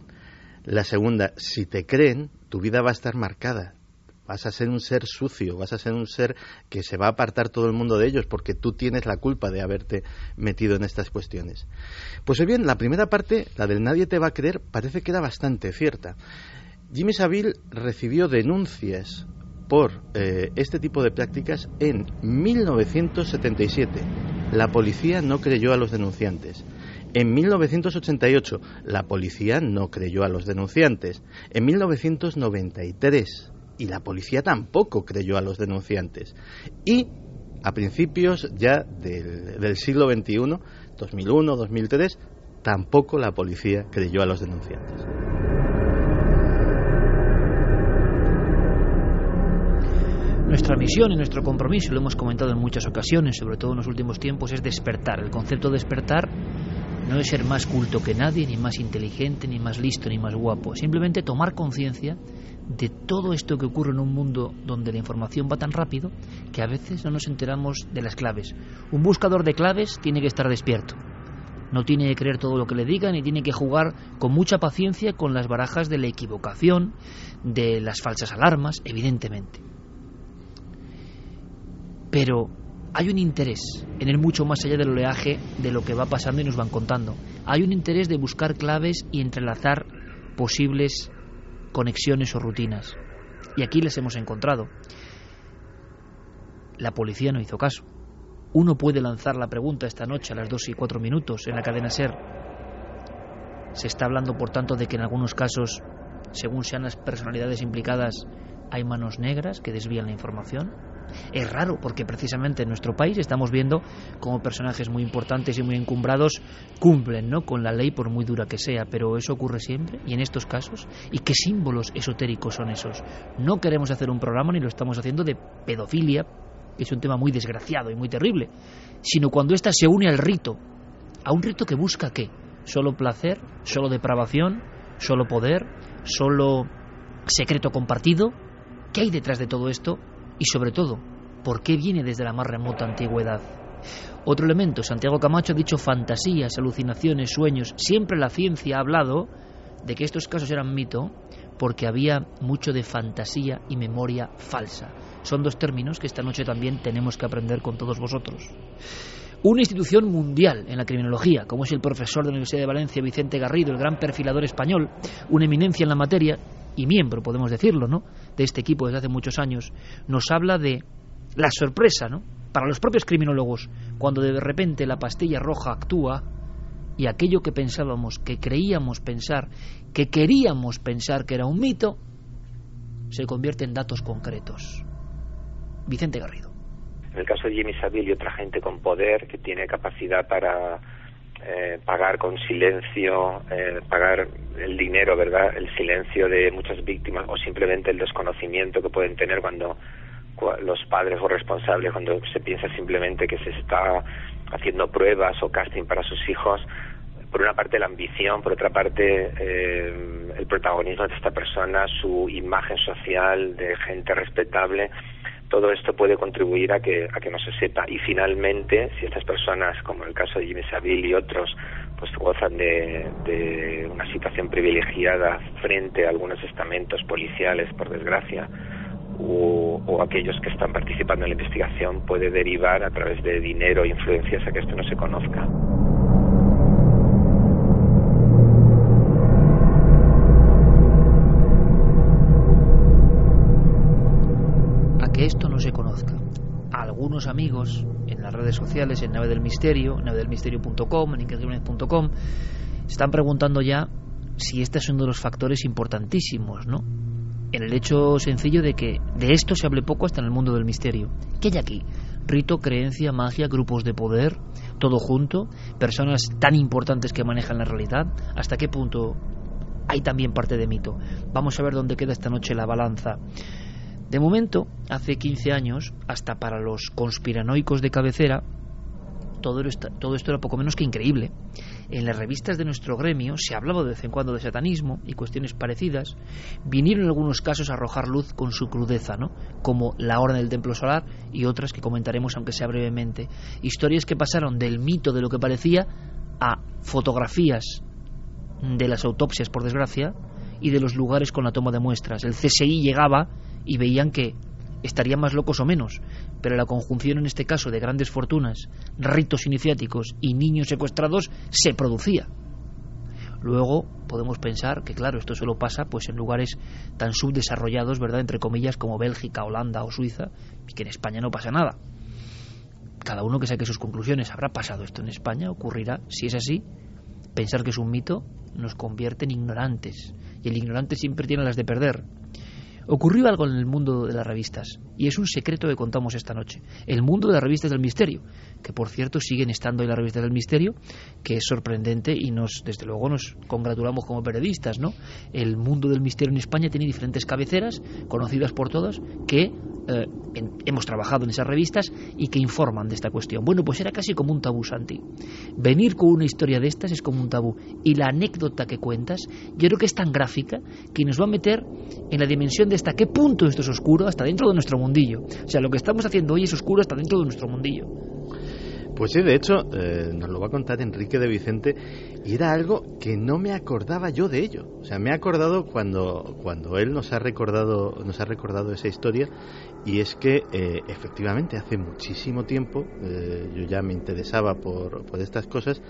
La segunda, si te creen, tu vida va a estar marcada. Vas a ser un ser sucio, vas a ser un ser que se va a apartar todo el mundo de ellos porque tú tienes la culpa de haberte metido en estas cuestiones. Pues bien, la primera parte, la del nadie te va a creer, parece que era bastante cierta. Jimmy Savile recibió denuncias por eh, este tipo de prácticas en mil novecientos setenta y siete. La policía no creyó a los denunciantes. En mil novecientos ochenta y ocho, la policía no creyó a los denunciantes. En mil novecientos noventa y tres... y la policía tampoco creyó a los denunciantes. Y a principios ya del, del siglo veintiuno, dos mil uno, dos mil tres, tampoco la policía creyó a los denunciantes. Nuestra misión y nuestro compromiso, lo hemos comentado en muchas ocasiones, sobre todo en los últimos tiempos, es despertar. El concepto de despertar no es ser más culto que nadie, ni más inteligente, ni más listo, ni más guapo. Simplemente tomar conciencia de todo esto que ocurre en un mundo donde la información va tan rápido que a veces no nos enteramos de las claves. Un buscador de claves tiene que estar despierto. No tiene que creer todo lo que le digan y tiene que jugar con mucha paciencia con las barajas de la equivocación, de las falsas alarmas, evidentemente. Pero hay un interés en el mucho más allá del oleaje de lo que va pasando y nos van contando. Hay un interés de buscar claves y entrelazar posibles conexiones o rutinas. Y aquí les hemos encontrado. La policía no hizo caso. Uno puede lanzar la pregunta esta noche a las dos y cuatro minutos en la cadena SER. Se está hablando, por tanto, de que en algunos casos, según sean las personalidades implicadas, hay manos negras que desvían la información. Es raro porque precisamente en nuestro país estamos viendo cómo personajes muy importantes y muy encumbrados cumplen, ¿no?, con la ley por muy dura que sea, pero eso ocurre siempre y en estos casos. ¿Y qué símbolos esotéricos son esos? No queremos hacer un programa, ni lo estamos haciendo, de pedofilia, que es un tema muy desgraciado y muy terrible, sino cuando ésta se une al rito, a un rito que busca ¿qué? Solo placer, solo depravación, solo poder, solo secreto compartido. ¿Qué hay detrás de todo esto? Y sobre todo, ¿por qué viene desde la más remota antigüedad? Otro elemento, Santiago Camacho ha dicho fantasías, alucinaciones, sueños. Siempre la ciencia ha hablado de que estos casos eran mito porque había mucho de fantasía y memoria falsa. Son dos términos que esta noche también tenemos que aprender con todos vosotros. Una institución mundial en la criminología, como es el profesor de la Universidad de Valencia, Vicente Garrido, el gran perfilador español, una eminencia en la materia y miembro, podemos decirlo, ¿no?, de este equipo desde hace muchos años, nos habla de la sorpresa, ¿no?, para los propios criminólogos, cuando de repente la pastilla roja actúa y aquello que pensábamos, que creíamos pensar, que queríamos pensar que era un mito, se convierte en datos concretos. Vicente Garrido. En el caso de Jimmy Savile y otra gente con poder que tiene capacidad para eh, pagar con silencio, eh, pagar el dinero, ¿verdad?, el silencio de muchas víctimas, o simplemente el desconocimiento que pueden tener cuando los padres o responsables, cuando se piensa simplemente que se está haciendo pruebas o casting para sus hijos. Por una parte la ambición, por otra parte eh, el protagonismo de esta persona, su imagen social de gente respetable. Todo esto puede contribuir a que a que no se sepa. Y finalmente, si estas personas, como el caso de Jimmy Savile y otros, pues gozan de, de una situación privilegiada frente a algunos estamentos policiales, por desgracia, o, o aquellos que están participando en la investigación, puede derivar a través de dinero e influencias a que esto no se conozca. Que esto no se conozca. A algunos amigos en las redes sociales, en Nave del Misterio, nave del misterio punto com, en iker punto com, están preguntando ya si este es uno de los factores importantísimos, ¿no?, en el hecho sencillo de que de esto se hable poco hasta en el mundo del misterio. ¿Qué hay aquí? Rito, creencia, magia, grupos de poder, todo junto, personas tan importantes que manejan la realidad. ¿Hasta qué punto hay también parte de mito? Vamos a ver dónde queda esta noche la balanza. De momento, hace quince años, hasta para los conspiranoicos de cabecera, todo esto, todo esto era poco menos que increíble. En las revistas de nuestro gremio se hablaba de vez en cuando de satanismo y cuestiones parecidas. Vinieron algunos casos a arrojar luz con su crudeza, ¿no?, como la Orden del Templo Solar y otras que comentaremos aunque sea brevemente. Historias que pasaron del mito de lo que parecía a fotografías de las autopsias, por desgracia, y de los lugares con la toma de muestras. El C S I llegaba y veían que estarían más locos o menos, pero la conjunción en este caso de grandes fortunas, ritos iniciáticos y niños secuestrados se producía. Luego podemos pensar que claro, esto solo pasa pues en lugares tan subdesarrollados, ¿verdad?, entre comillas, como Bélgica, Holanda o Suiza, y que en España no pasa nada. Cada uno que saque sus conclusiones. ¿Habrá pasado esto en España? ¿Ocurrirá? Si es así, pensar que es un mito nos convierte en ignorantes, y el ignorante siempre tiene las de perder. Ocurrió algo en el mundo de las revistas, y es un secreto que contamos esta noche. El mundo de las revistas del misterio, que por cierto siguen estando en las revistas del misterio, que es sorprendente y nos, desde luego nos congratulamos como periodistas, ¿no? El mundo del misterio en España tiene diferentes cabeceras, conocidas por todos, que eh, en, hemos trabajado en esas revistas y que informan de esta cuestión. Bueno, pues era casi como un tabú, Santi. Venir con una historia de estas es como un tabú, y la anécdota que cuentas yo creo que es tan gráfica que nos va a meter en la dimensión de hasta qué punto esto es oscuro, hasta dentro de nuestro mundillo. O sea, lo que estamos haciendo hoy es oscuro hasta dentro de nuestro mundillo. Pues sí, de hecho, eh, nos lo va a contar Enrique de Vicente, y era algo que no me acordaba yo de ello. O sea, me he acordado cuando, cuando él nos ha recordado, nos ha recordado esa historia, y es que eh, efectivamente hace muchísimo tiempo, eh, yo ya me interesaba por, por estas cosas,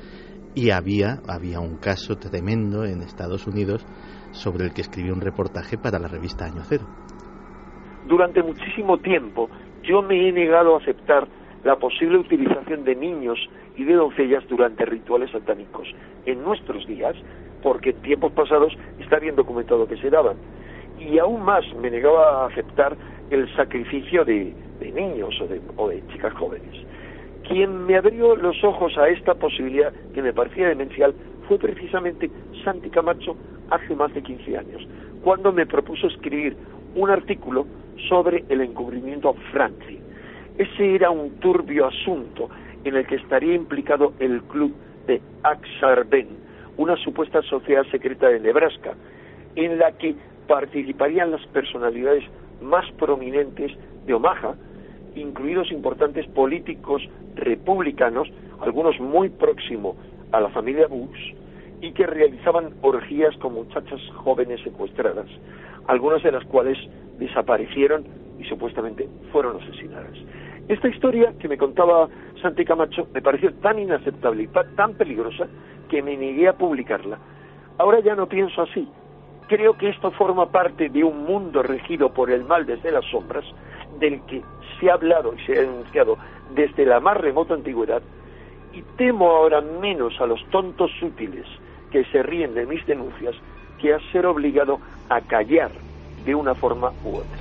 y había, había un caso tremendo en Estados Unidos sobre el que escribió un reportaje para la revista Año Cero. Durante muchísimo tiempo yo me he negado a aceptar la posible utilización de niños y de doncellas durante rituales satánicos en nuestros días, porque en tiempos pasados está bien documentado que se daban. Y aún más me negaba a aceptar el sacrificio de, de niños o de, o de chicas jóvenes. Quien me abrió los ojos a esta posibilidad que me parecía demencial fue precisamente Santi Camacho hace más de quince años, cuando me propuso escribir un artículo sobre el encubrimiento a Franzi. Ese era un turbio asunto en el que estaría implicado el club de Ak-Sar-Ben, una supuesta sociedad secreta de Nebraska, en la que participarían las personalidades más prominentes de Omaha, incluidos importantes políticos republicanos, algunos muy próximos a la familia Bush, y que realizaban orgías con muchachas jóvenes secuestradas, algunas de las cuales desaparecieron y supuestamente fueron asesinadas. Esta historia que me contaba Santi Camacho me pareció tan inaceptable y tan peligrosa que me negué a publicarla. Ahora ya no pienso así. Creo que esto forma parte de un mundo regido por el mal desde las sombras, del que se ha hablado y se ha denunciado desde la más remota antigüedad, y temo ahora menos a los tontos útiles que se ríen de mis denuncias que a ser obligado a callar de una forma u otra.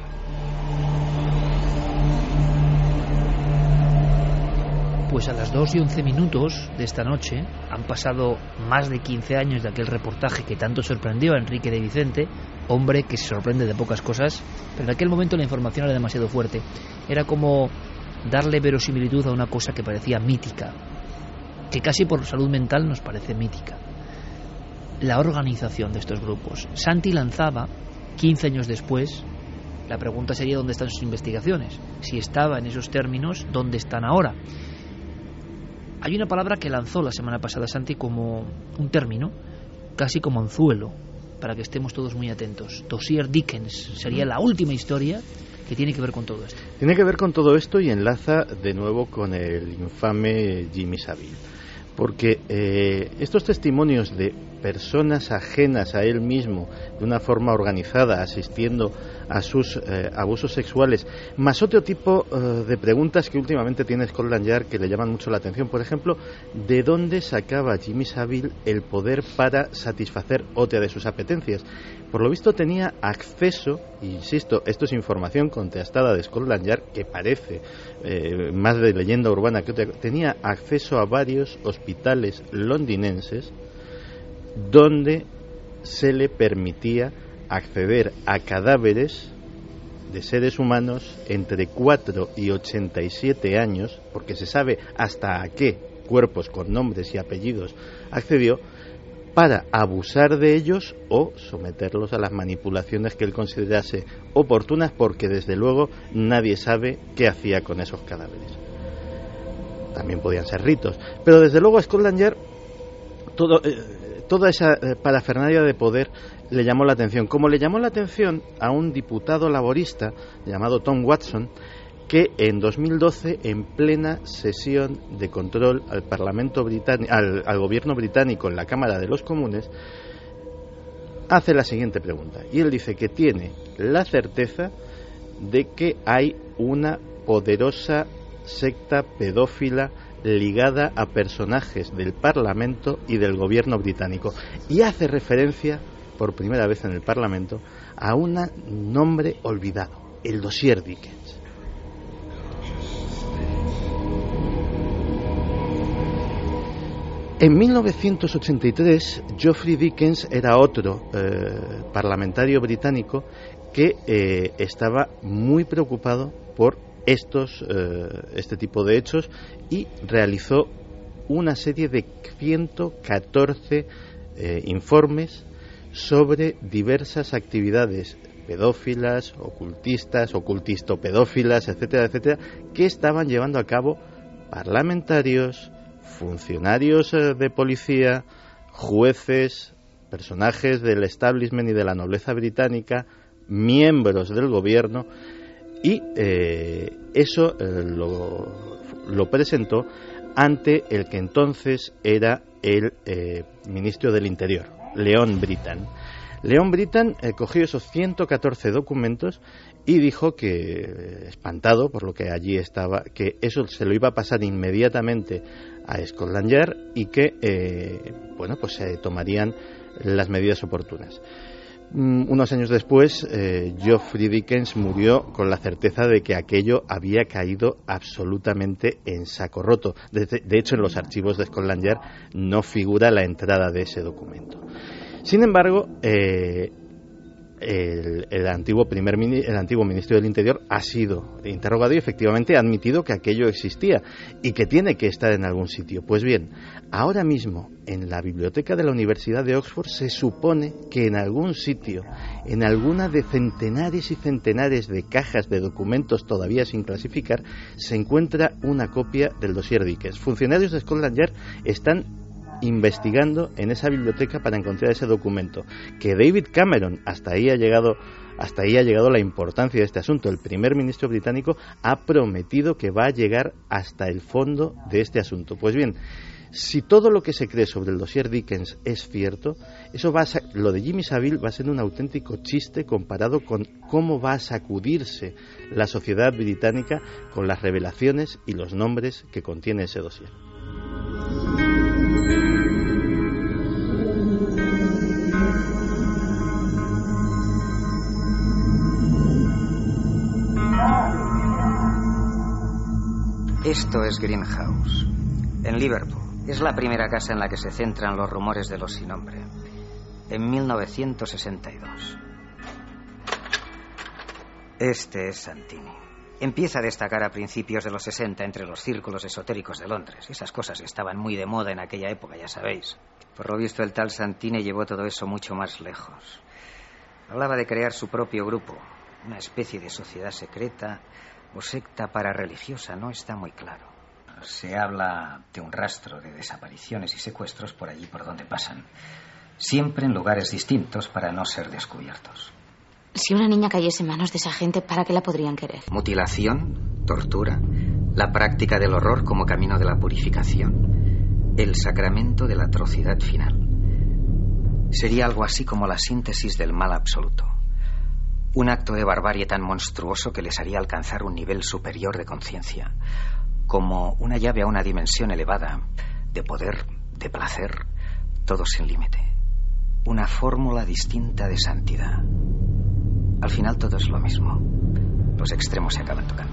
Pues a las dos y once minutos de esta noche han pasado más de quince años de aquel reportaje que tanto sorprendió a Enrique de Vicente, hombre que se sorprende de pocas cosas, pero en aquel momento la información era demasiado fuerte. Era como darle verosimilitud a una cosa que parecía mítica, que casi por salud mental nos parece mítica. La organización de estos grupos. Santi lanzaba, quince años después, la pregunta sería ¿dónde están sus investigaciones? Si estaba en esos términos, ¿dónde están ahora? Hay una palabra que lanzó la semana pasada Santi como un término, casi como anzuelo, para que estemos todos muy atentos. Dossier Dickens sería la última historia que tiene que ver con todo esto. Tiene que ver con todo esto y enlaza de nuevo con el infame Jimmy Savile. Porque eh, estos testimonios de personas ajenas a él mismo, de una forma organizada, asistiendo a sus eh, abusos sexuales, más otro tipo eh, de preguntas que últimamente tiene Scotland Yard que le llaman mucho la atención. Por ejemplo, ¿de dónde sacaba Jimmy Savile el poder para satisfacer otra de sus apetencias? Por lo visto tenía acceso, insisto, esto es información contrastada de Scotland Yard, que parece eh, más de leyenda urbana que otra, tenía acceso a varios hospitales londinenses donde se le permitía acceder a cadáveres de seres humanos entre cuatro y ochenta y siete años, porque se sabe hasta a qué cuerpos con nombres y apellidos accedió, para abusar de ellos o someterlos a las manipulaciones que él considerase oportunas, porque desde luego nadie sabe qué hacía con esos cadáveres. También podían ser ritos, pero desde luego a Scotland Yard todo, eh, toda esa eh, parafernalia de poder le llamó la atención, como le llamó la atención a un diputado laborista llamado Tom Watson, que en dos mil doce, en plena sesión de control al Parlamento británico, al, al gobierno británico en la Cámara de los Comunes, hace la siguiente pregunta. Y él dice que tiene la certeza de que hay una poderosa secta pedófila ligada a personajes del Parlamento y del gobierno británico. Y hace referencia, por primera vez en el Parlamento, a un nombre olvidado, el Dossier Dickens. En mil novecientos ochenta y tres, Geoffrey Dickens era otro eh, parlamentario británico que eh, estaba muy preocupado por estos, eh, este tipo de hechos y realizó una serie de ciento catorce eh, informes sobre diversas actividades pedófilas, ocultistas, ocultisto-pedófilas, etcétera, etcétera, que estaban llevando a cabo parlamentarios, funcionarios de policía, jueces, personajes del establishment y de la nobleza británica, miembros del gobierno, y eh, eso eh, lo, lo presentó ante el que entonces era el eh, ministro del Interior, Leon Brittan. Leon Brittan eh, cogió esos ciento catorce documentos y dijo que, espantado por lo que allí estaba, que eso se lo iba a pasar inmediatamente a Scotland Yard y que, eh, bueno, pues se tomarían las medidas oportunas. Mm, unos años después, eh, Geoffrey Dickens murió con la certeza de que aquello había caído absolutamente en saco roto. De, de hecho, en los archivos de Scotland Yard no figura la entrada de ese documento. Sin embargo, eh, el, el, antiguo primer, el antiguo ministro del Interior ha sido interrogado y efectivamente ha admitido que aquello existía y que tiene que estar en algún sitio. Pues bien, ahora mismo en la biblioteca de la Universidad de Oxford se supone que en algún sitio, en alguna de centenares y centenares de cajas de documentos todavía sin clasificar, se encuentra una copia del dossier Dickens. Funcionarios de Scotland Yard están investigando en esa biblioteca para encontrar ese documento, que David Cameron, hasta ahí ha llegado hasta ahí ha llegado la importancia de este asunto. El primer ministro británico ha prometido que va a llegar hasta el fondo de este asunto. Pues bien, si todo lo que se cree sobre el dossier Dickens es cierto, eso va a sa- lo de Jimmy Savile va a ser un auténtico chiste comparado con cómo va a sacudirse la sociedad británica con las revelaciones y los nombres que contiene ese dossier. Esto es Greenhouse, en Liverpool. Es la primera casa en la que se centran los rumores de los sin nombre. En mil novecientos sesenta y dos. Este es Santini. Empieza a destacar a principios de los sesenta entre los círculos esotéricos de Londres. Esas cosas estaban muy de moda en aquella época, ya sabéis. Por lo visto, el tal Santini llevó todo eso mucho más lejos. Hablaba de crear su propio grupo, una especie de sociedad secreta o secta parareligiosa, no está muy claro. Se habla de un rastro de desapariciones y secuestros por allí por donde pasan, siempre en lugares distintos para no ser descubiertos. Si una niña cayese en manos de esa gente, ¿para qué la podrían querer? Mutilación, tortura, la práctica del horror como camino de la purificación, el sacramento de la atrocidad final. Sería algo así como la síntesis del mal absoluto. Un acto de barbarie tan monstruoso que les haría alcanzar un nivel superior de conciencia, como una llave a una dimensión elevada, de poder, de placer, todo sin límite. Una fórmula distinta de santidad. Al final todo es lo mismo. Los extremos se acaban tocando.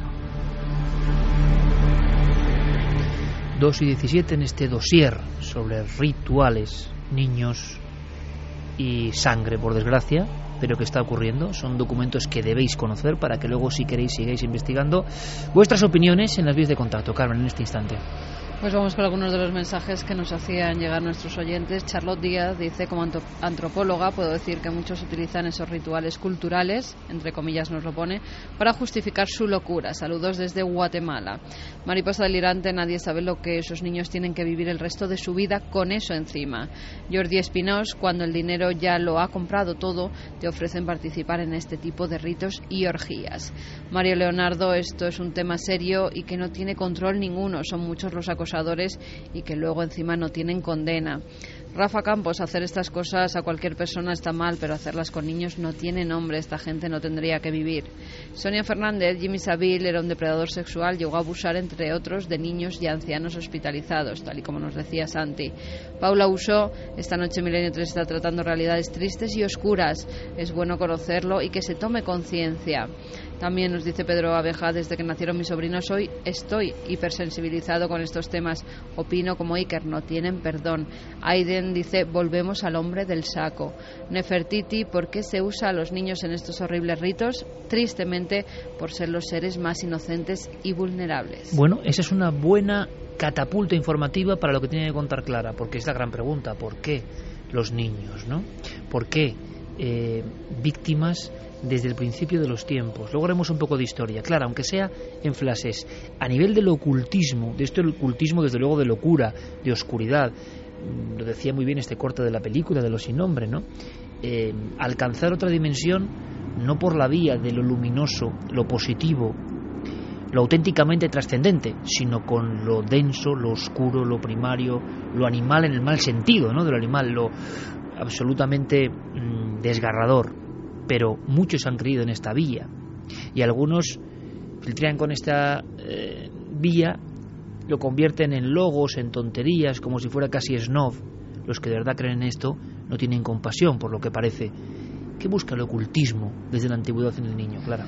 dos y diecisiete en este dossier sobre rituales, niños y sangre, por desgracia, pero que está ocurriendo. Son documentos que debéis conocer para que luego, si queréis, sigáis investigando. Vuestras opiniones en las vías de contacto, Carmen, en este instante. Pues vamos con algunos de los mensajes que nos hacían llegar nuestros oyentes. Charlotte Díaz dice: como antropóloga puedo decir que muchos utilizan esos rituales culturales, entre comillas nos lo pone, para justificar su locura. Saludos desde Guatemala. Mariposa delirante: nadie sabe lo que esos niños tienen que vivir el resto de su vida con eso encima. Jordi Espinós: cuando el dinero ya lo ha comprado todo, te ofrecen participar en este tipo de ritos y orgías. Mario Leonardo: esto es un tema serio y que no tiene control ninguno. Son muchos los acosadores y que luego encima no tienen condena. Rafa Campos: hacer estas cosas a cualquier persona está mal, pero hacerlas con niños no tiene nombre. Esta gente no tendría que vivir. Sonia Fernández: Jimmy Savile era un depredador sexual, llegó a abusar entre otros de niños y ancianos hospitalizados, tal y como nos decía Santi. Paula Usó: esta noche Milenio tres está tratando realidades tristes y oscuras, es bueno conocerlo y que se tome conciencia. También nos dice Pedro Abeja: desde que nacieron mis sobrinos hoy estoy hipersensibilizado con estos temas. Opino como Iker, no tienen perdón. Aiden dice: volvemos al hombre del saco. Nefertiti: ¿por qué se usa a los niños en estos horribles ritos? Tristemente, por ser los seres más inocentes y vulnerables. Bueno, esa es una buena catapulta informativa para lo que tiene que contar Clara, porque es la gran pregunta: ¿por qué los niños, no? ¿Por qué eh, víctimas desde el principio de los tiempos? Luego haremos un poco de historia, claro, aunque sea en flashes. A nivel del ocultismo, de esto el ocultismo desde luego de locura, de oscuridad, lo decía muy bien este corte de la película de Los sin nombre, ¿no? Eh, alcanzar otra dimensión no por la vía de lo luminoso, lo positivo, lo auténticamente trascendente, sino con lo denso, lo oscuro, lo primario, lo animal en el mal sentido, ¿no?, de lo animal, lo absolutamente mmm, desgarrador. Pero muchos han creído en esta vía, y algunos filtran con esta eh, vía, lo convierten en logos, en tonterías, como si fuera casi snob. Los que de verdad creen en esto no tienen compasión, por lo que parece. ¿Qué busca el ocultismo desde la antigüedad en el niño, Clara?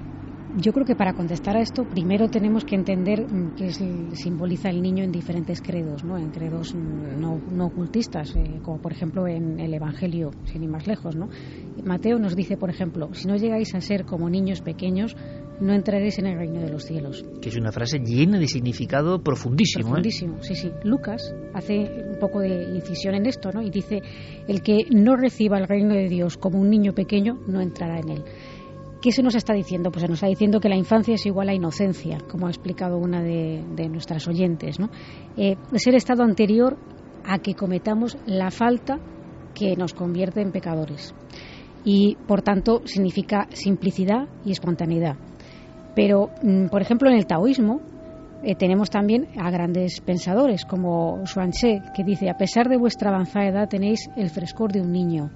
Yo creo que para contestar a esto, primero tenemos que entender qué es el, simboliza el niño en diferentes credos, ¿no? En credos no, no ocultistas, eh, como por ejemplo en el Evangelio, sin ir más lejos, ¿no? Mateo nos dice, por ejemplo, si no llegáis a ser como niños pequeños, no entraréis en el reino de los cielos. Que es una frase llena de significado profundísimo. Profundísimo, ¿eh? sí, sí. Lucas hace un poco de incisión en esto, ¿no? Y dice, el que no reciba el reino de Dios como un niño pequeño, no entrará en él. ¿Qué se nos está diciendo? Pues se nos está diciendo que la infancia es igual a inocencia, como ha explicado una de, de nuestras oyentes, ¿no? Eh, es el estado anterior a que cometamos la falta que nos convierte en pecadores. Y, por tanto, significa simplicidad y espontaneidad. Pero, por ejemplo, en el taoísmo eh, tenemos también a grandes pensadores como Xuanzé, que dice, a pesar de vuestra avanzada edad tenéis el frescor de un niño.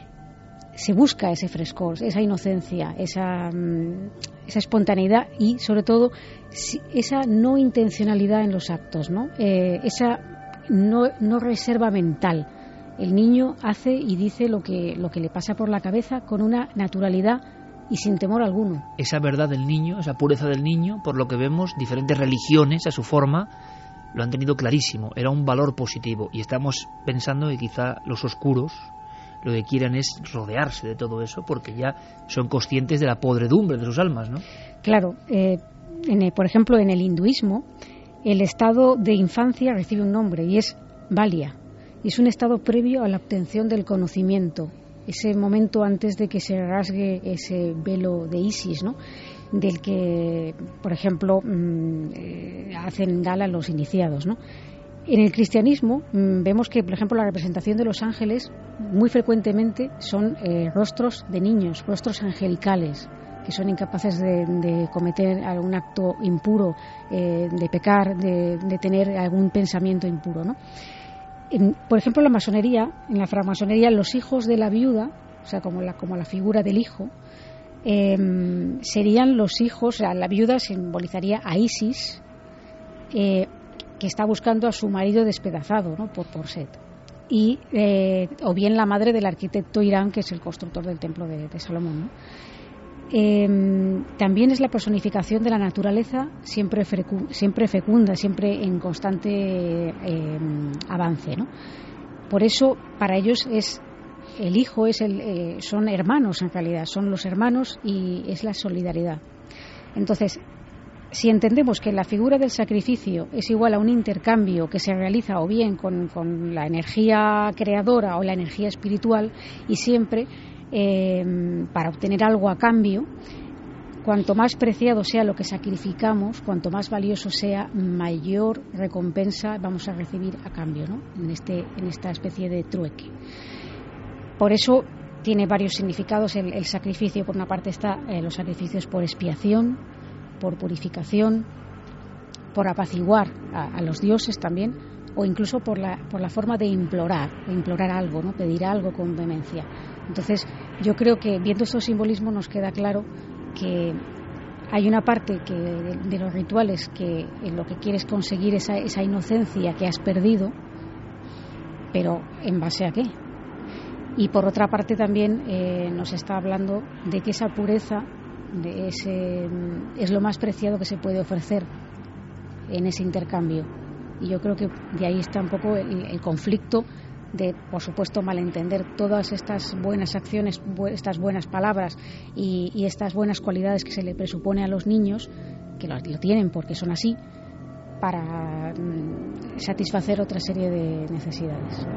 Se busca ese frescor, esa inocencia, esa, esa espontaneidad y, sobre todo, esa no intencionalidad en los actos, ¿no? Eh, esa no, no reserva mental. El niño hace y dice lo que, lo que le pasa por la cabeza con una naturalidad y sin temor alguno. Esa verdad del niño, esa pureza del niño, por lo que vemos, diferentes religiones a su forma lo han tenido clarísimo. Era un valor positivo y estamos pensando que quizá los oscuros lo que quieran es rodearse de todo eso porque ya son conscientes de la podredumbre de sus almas, ¿no? Claro, eh, en el, por ejemplo, en el hinduismo, el estado de infancia recibe un nombre y es Balya. Y es un estado previo a la obtención del conocimiento, ese momento antes de que se rasgue ese velo de Isis, ¿no?, del que, por ejemplo, mmm, eh, hacen gala los iniciados, ¿no? En el cristianismo mmm, vemos que, por ejemplo, la representación de los ángeles muy frecuentemente son eh, rostros de niños, rostros angelicales, que son incapaces de, de cometer algún acto impuro, eh, de pecar, de, de tener algún pensamiento impuro, ¿no? En, por ejemplo, en la masonería, en la francmasonería, los hijos de la viuda, o sea, como la, como la figura del hijo, eh, serían los hijos, o sea, la viuda simbolizaría a Isis, eh, que está buscando a su marido despedazado, ¿no?, por, por Set. Y, eh, o bien la madre del arquitecto Irán, que es el constructor del templo de, de Salomón, ¿no? Eh, también es la personificación de la naturaleza siempre, frecu- siempre fecunda, siempre en constante eh, avance, ¿no? Por eso para ellos es el hijo es el, eh, son hermanos en realidad, son los hermanos y es la solidaridad. Entonces, si entendemos que la figura del sacrificio es igual a un intercambio que se realiza o bien con, con la energía creadora o la energía espiritual y siempre Eh, para obtener algo a cambio, cuanto más preciado sea lo que sacrificamos, cuanto más valioso sea, mayor recompensa vamos a recibir a cambio, ¿no?, en, este, en esta especie de trueque. Por eso tiene varios significados el, el sacrificio. Por una parte está eh, los sacrificios por expiación, por purificación, por apaciguar a, a los dioses también, o incluso por la, por la forma de implorar, de implorar algo, ¿no?, pedir algo con vehemencia. Entonces, yo creo que viendo estos simbolismos nos queda claro que hay una parte que de, de los rituales que en lo que quieres conseguir esa, esa inocencia que has perdido, pero ¿en base a qué? Y por otra parte también eh, nos está hablando de que esa pureza de ese, es lo más preciado que se puede ofrecer en ese intercambio. Y yo creo que de ahí está un poco el, el conflicto de, por supuesto, malentender todas estas buenas acciones, bu- estas buenas palabras y, y estas buenas cualidades que se le presupone a los niños, que lo, lo tienen porque son así, para mm, satisfacer otra serie de necesidades.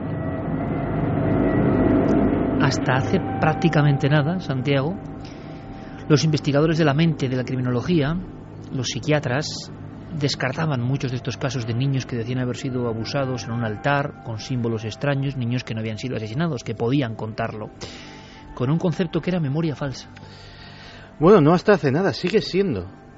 Hasta hace prácticamente nada, Santiago, los investigadores de la mente, de la criminología, los psiquiatras, descartaban muchos de estos casos de niños que decían haber sido abusados en un altar con símbolos extraños, niños que no habían sido asesinados, que podían contarlo, con un concepto que era memoria falsa. Bueno, no hasta hace nada, sigue siendo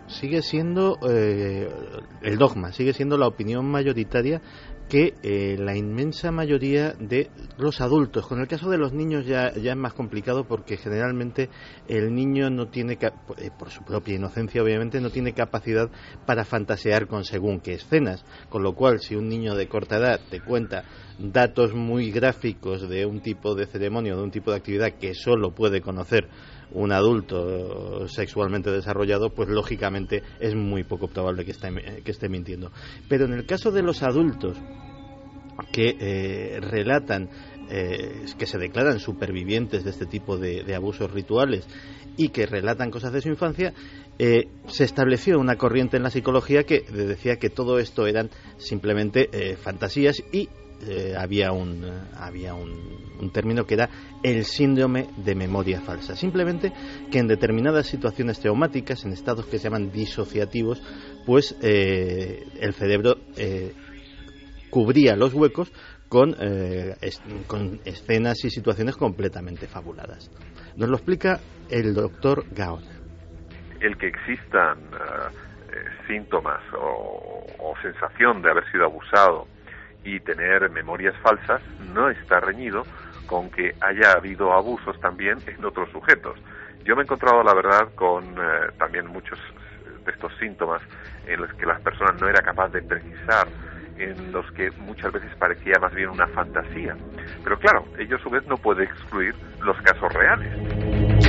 sigue siendo eh, el dogma, sigue siendo la opinión mayoritaria que eh, la inmensa mayoría de los adultos. Con el caso de los niños ya, ya es más complicado porque generalmente el niño no tiene, eh, por su propia inocencia obviamente, no tiene capacidad para fantasear con según qué escenas, con lo cual si un niño de corta edad te cuenta datos muy gráficos de un tipo de ceremonia, de un tipo de actividad que solo puede conocer un adulto sexualmente desarrollado, pues lógicamente es muy poco probable que esté, que esté mintiendo. Pero en el caso de los adultos que eh, relatan, eh, que se declaran supervivientes de este tipo de, de abusos rituales y que relatan cosas de su infancia, eh, se estableció una corriente en la psicología que decía que todo esto eran simplemente eh, fantasías y Eh, había un había un, un término que era el síndrome de memoria falsa. Simplemente que en determinadas situaciones traumáticas, en estados que se llaman disociativos, pues eh, el cerebro eh, cubría los huecos con, eh, es, con escenas y situaciones completamente fabuladas. Nos lo explica el doctor Gaona. El que existan uh, eh, síntomas o, o sensación de haber sido abusado y tener memorias falsas no está reñido con que haya habido abusos también en otros sujetos. Yo me he encontrado, la verdad, con eh, también muchos de estos síntomas en los que las personas no era capaz de precisar, en los que muchas veces parecía más bien una fantasía. Pero claro, ello a su vez no puede excluir los casos reales.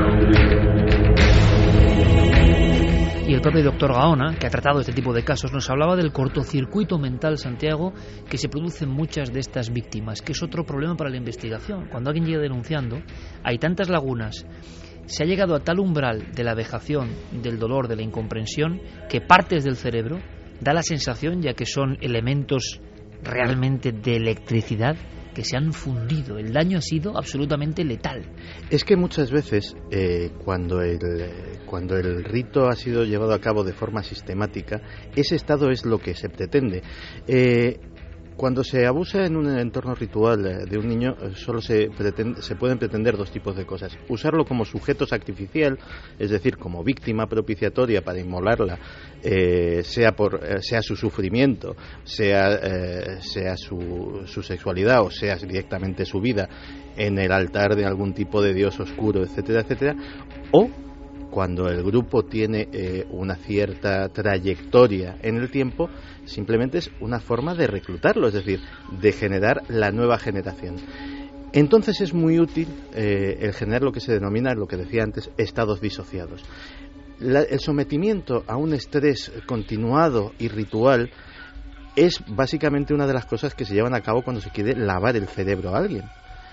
Y el propio doctor Gaona, que ha tratado este tipo de casos, nos hablaba del cortocircuito mental, Santiago, que se produce en muchas de estas víctimas, que es otro problema para la investigación. Cuando alguien llega denunciando, hay tantas lagunas, se ha llegado a tal umbral de la vejación, del dolor, de la incomprensión, que partes del cerebro da la sensación, ya que son elementos realmente de electricidad, que se han fundido. El daño ha sido absolutamente letal. Es que muchas veces eh, cuando el cuando el rito ha sido llevado a cabo de forma sistemática, ese estado es lo que se pretende. Eh, Cuando se abusa en un entorno ritual de un niño, solo se, pretende, se pueden pretender dos tipos de cosas. Usarlo como sujeto sacrificial, es decir, como víctima propiciatoria para inmolarla, eh, sea por eh, sea su sufrimiento, sea, eh, sea su, su sexualidad o sea directamente su vida en el altar de algún tipo de dios oscuro, etcétera, etcétera, o cuando el grupo tiene eh, una cierta trayectoria en el tiempo, simplemente es una forma de reclutarlo, es decir, de generar la nueva generación. Entonces es muy útil eh, el generar lo que se denomina, lo que decía antes, estados disociados. La, el sometimiento a un estrés continuado y ritual es básicamente una de las cosas que se llevan a cabo cuando se quiere lavar el cerebro a alguien.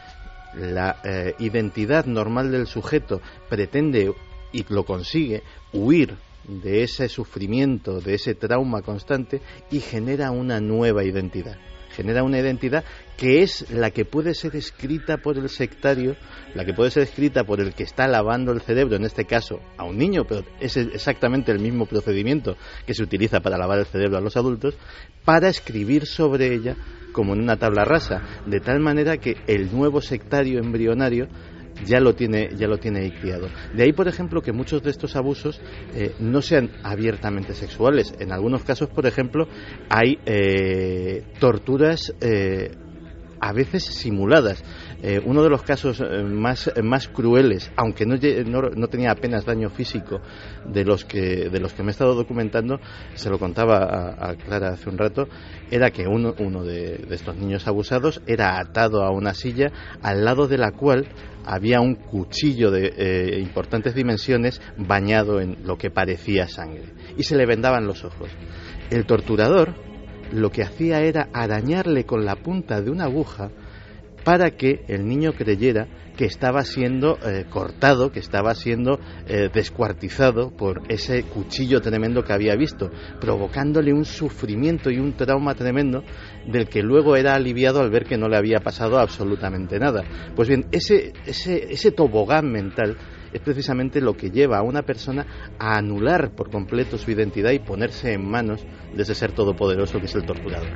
La eh, identidad normal del sujeto pretende, y lo consigue, huir de ese sufrimiento, de ese trauma constante, y genera una nueva identidad. Genera una identidad que es la que puede ser escrita por el sectario, la que puede ser escrita por el que está lavando el cerebro, en este caso a un niño, pero es exactamente el mismo procedimiento que se utiliza para lavar el cerebro a los adultos, para escribir sobre ella como en una tabla rasa, de tal manera que el nuevo sectario embrionario ya lo tiene ya lo tiene ahí criado. De ahí, por ejemplo, que muchos de estos abusos eh, no sean abiertamente sexuales. En algunos casos, por ejemplo, hay eh, torturas eh, a veces simuladas. Eh, uno de los casos eh, más más crueles, aunque no, no, no tenía apenas daño físico, de los que de los que me he estado documentando, se lo contaba a, a Clara hace un rato, era que uno uno de, de estos niños abusados era atado a una silla al lado de la cual había un cuchillo de eh, importantes dimensiones bañado en lo que parecía sangre, y se le vendaban los ojos. El torturador lo que hacía era arañarle con la punta de una aguja para que el niño creyera que estaba siendo eh, cortado, que estaba siendo eh, descuartizado por ese cuchillo tremendo que había visto, provocándole un sufrimiento y un trauma tremendo del que luego era aliviado al ver que no le había pasado absolutamente nada. Pues bien, ese, ese, ese tobogán mental es precisamente lo que lleva a una persona a anular por completo su identidad y ponerse en manos de ese ser todopoderoso que es el torturador.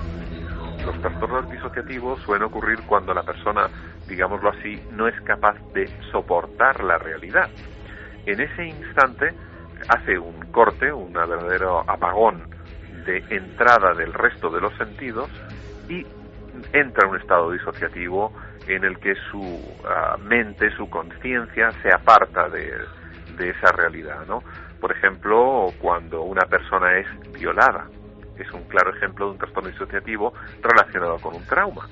Los trastornos disociativos suelen ocurrir cuando la persona, digámoslo así, no es capaz de soportar la realidad. En ese instante, hace un corte, un verdadero apagón de entrada del resto de los sentidos y entra en un estado disociativo en el que su uh, mente, su conciencia se aparta de, de esa realidad, ¿no? Por ejemplo, cuando una persona es violada, es un claro ejemplo de un trastorno disociativo relacionado con un trauma.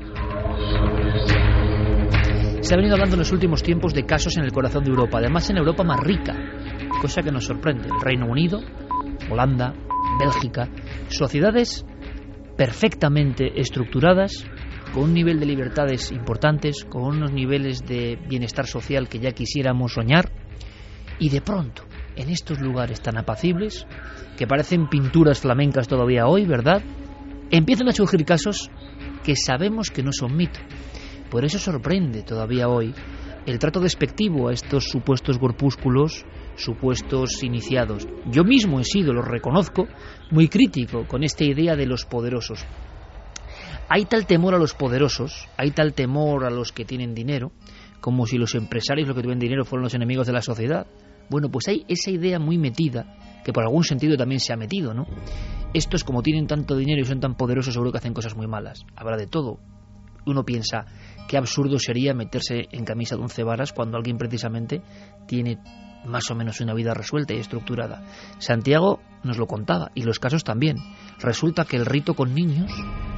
Se ha venido hablando en los últimos tiempos de casos en el corazón de Europa, además en Europa más rica, cosa que nos sorprende. El Reino Unido, Holanda, Bélgica, sociedades perfectamente estructuradas, con un nivel de libertades importantes, con unos niveles de bienestar social que ya quisiéramos soñar, y de pronto, en estos lugares tan apacibles, que parecen pinturas flamencas todavía hoy, ¿verdad?, empiezan a surgir casos que sabemos que no son mito. Por eso sorprende todavía hoy el trato despectivo a estos supuestos corpúsculos, supuestos iniciados. Yo mismo he sido, lo reconozco, muy crítico con esta idea de los poderosos. Hay tal temor a los poderosos, hay tal temor a los que tienen dinero, como si los empresarios, los que tienen dinero, fueran los enemigos de la sociedad. Bueno, pues hay esa idea muy metida, que por algún sentido también se ha metido, ¿no? Estos, como tienen tanto dinero y son tan poderosos, seguro que hacen cosas muy malas. Habrá de todo. Uno piensa, qué absurdo sería meterse en camisa de once varas cuando alguien precisamente tiene más o menos una vida resuelta y estructurada. Santiago nos lo contaba, y los casos también. Resulta que el rito con niños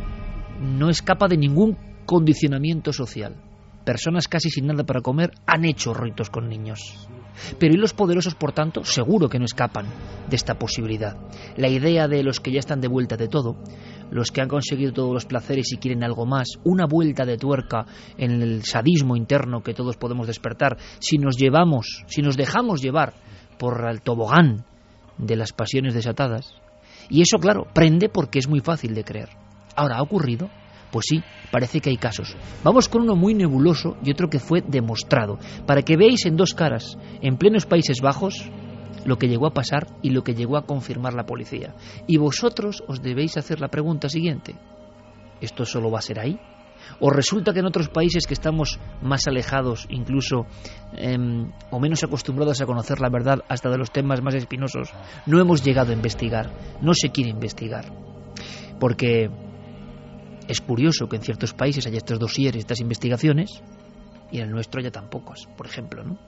no escapa de ningún condicionamiento social. Personas casi sin nada para comer han hecho ritos con niños. Pero ¿y los poderosos, por tanto? Seguro que no escapan de esta posibilidad. La idea de los que ya están de vuelta de todo, los que han conseguido todos los placeres y quieren algo más, una vuelta de tuerca en el sadismo interno que todos podemos despertar, si nos llevamos, si nos dejamos llevar por el tobogán de las pasiones desatadas. Y eso, claro, prende porque es muy fácil de creer. Ahora, ¿ha ocurrido? Pues sí, parece que hay casos. Vamos con uno muy nebuloso y otro que fue demostrado, para que veáis en dos caras, en plenos Países Bajos, lo que llegó a pasar y lo que llegó a confirmar la policía. Y vosotros os debéis hacer la pregunta siguiente: ¿esto solo va a ser ahí? ¿O resulta que en otros países que estamos más alejados, incluso, eh, o menos acostumbrados a conocer la verdad hasta de los temas más espinosos, no hemos llegado a investigar, no se quiere investigar? Porque es curioso que en ciertos países haya estos dosieres, estas investigaciones, y en el nuestro haya tan pocos, por ejemplo, ¿no?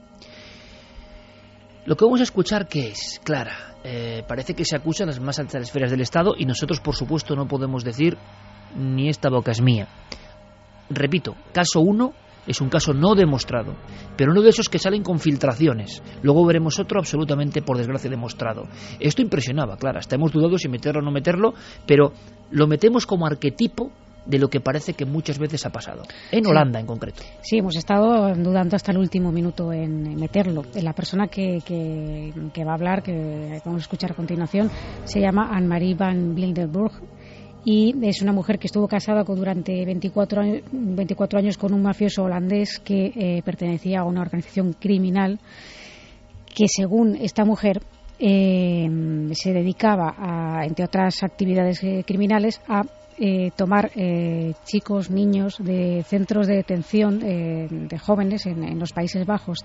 Lo que vamos a escuchar, ¿qué es? Clara, eh, parece que se acusa a las más altas esferas del Estado y nosotros, por supuesto, no podemos decir ni esta boca es mía. Repito, caso uno es un caso no demostrado, pero uno de esos que salen con filtraciones. Luego veremos otro absolutamente, por desgracia, demostrado. Esto impresionaba, Clara, hasta hemos dudado si meterlo o no meterlo, pero lo metemos como arquetipo de lo que parece que muchas veces ha pasado, en sí. Holanda en concreto. Sí, hemos estado dudando hasta el último minuto en meterlo. La persona que, que, que va a hablar, que vamos a escuchar a continuación, se llama Anne-Marie van Wildenburg, y es una mujer que estuvo casada con, durante veinticuatro años, veinticuatro años con un mafioso holandés que eh, pertenecía a una organización criminal que, según esta mujer, eh, se dedicaba, a, entre otras actividades eh, criminales, a Eh, tomar eh, chicos, niños de centros de detención eh, de jóvenes en, en los Países Bajos,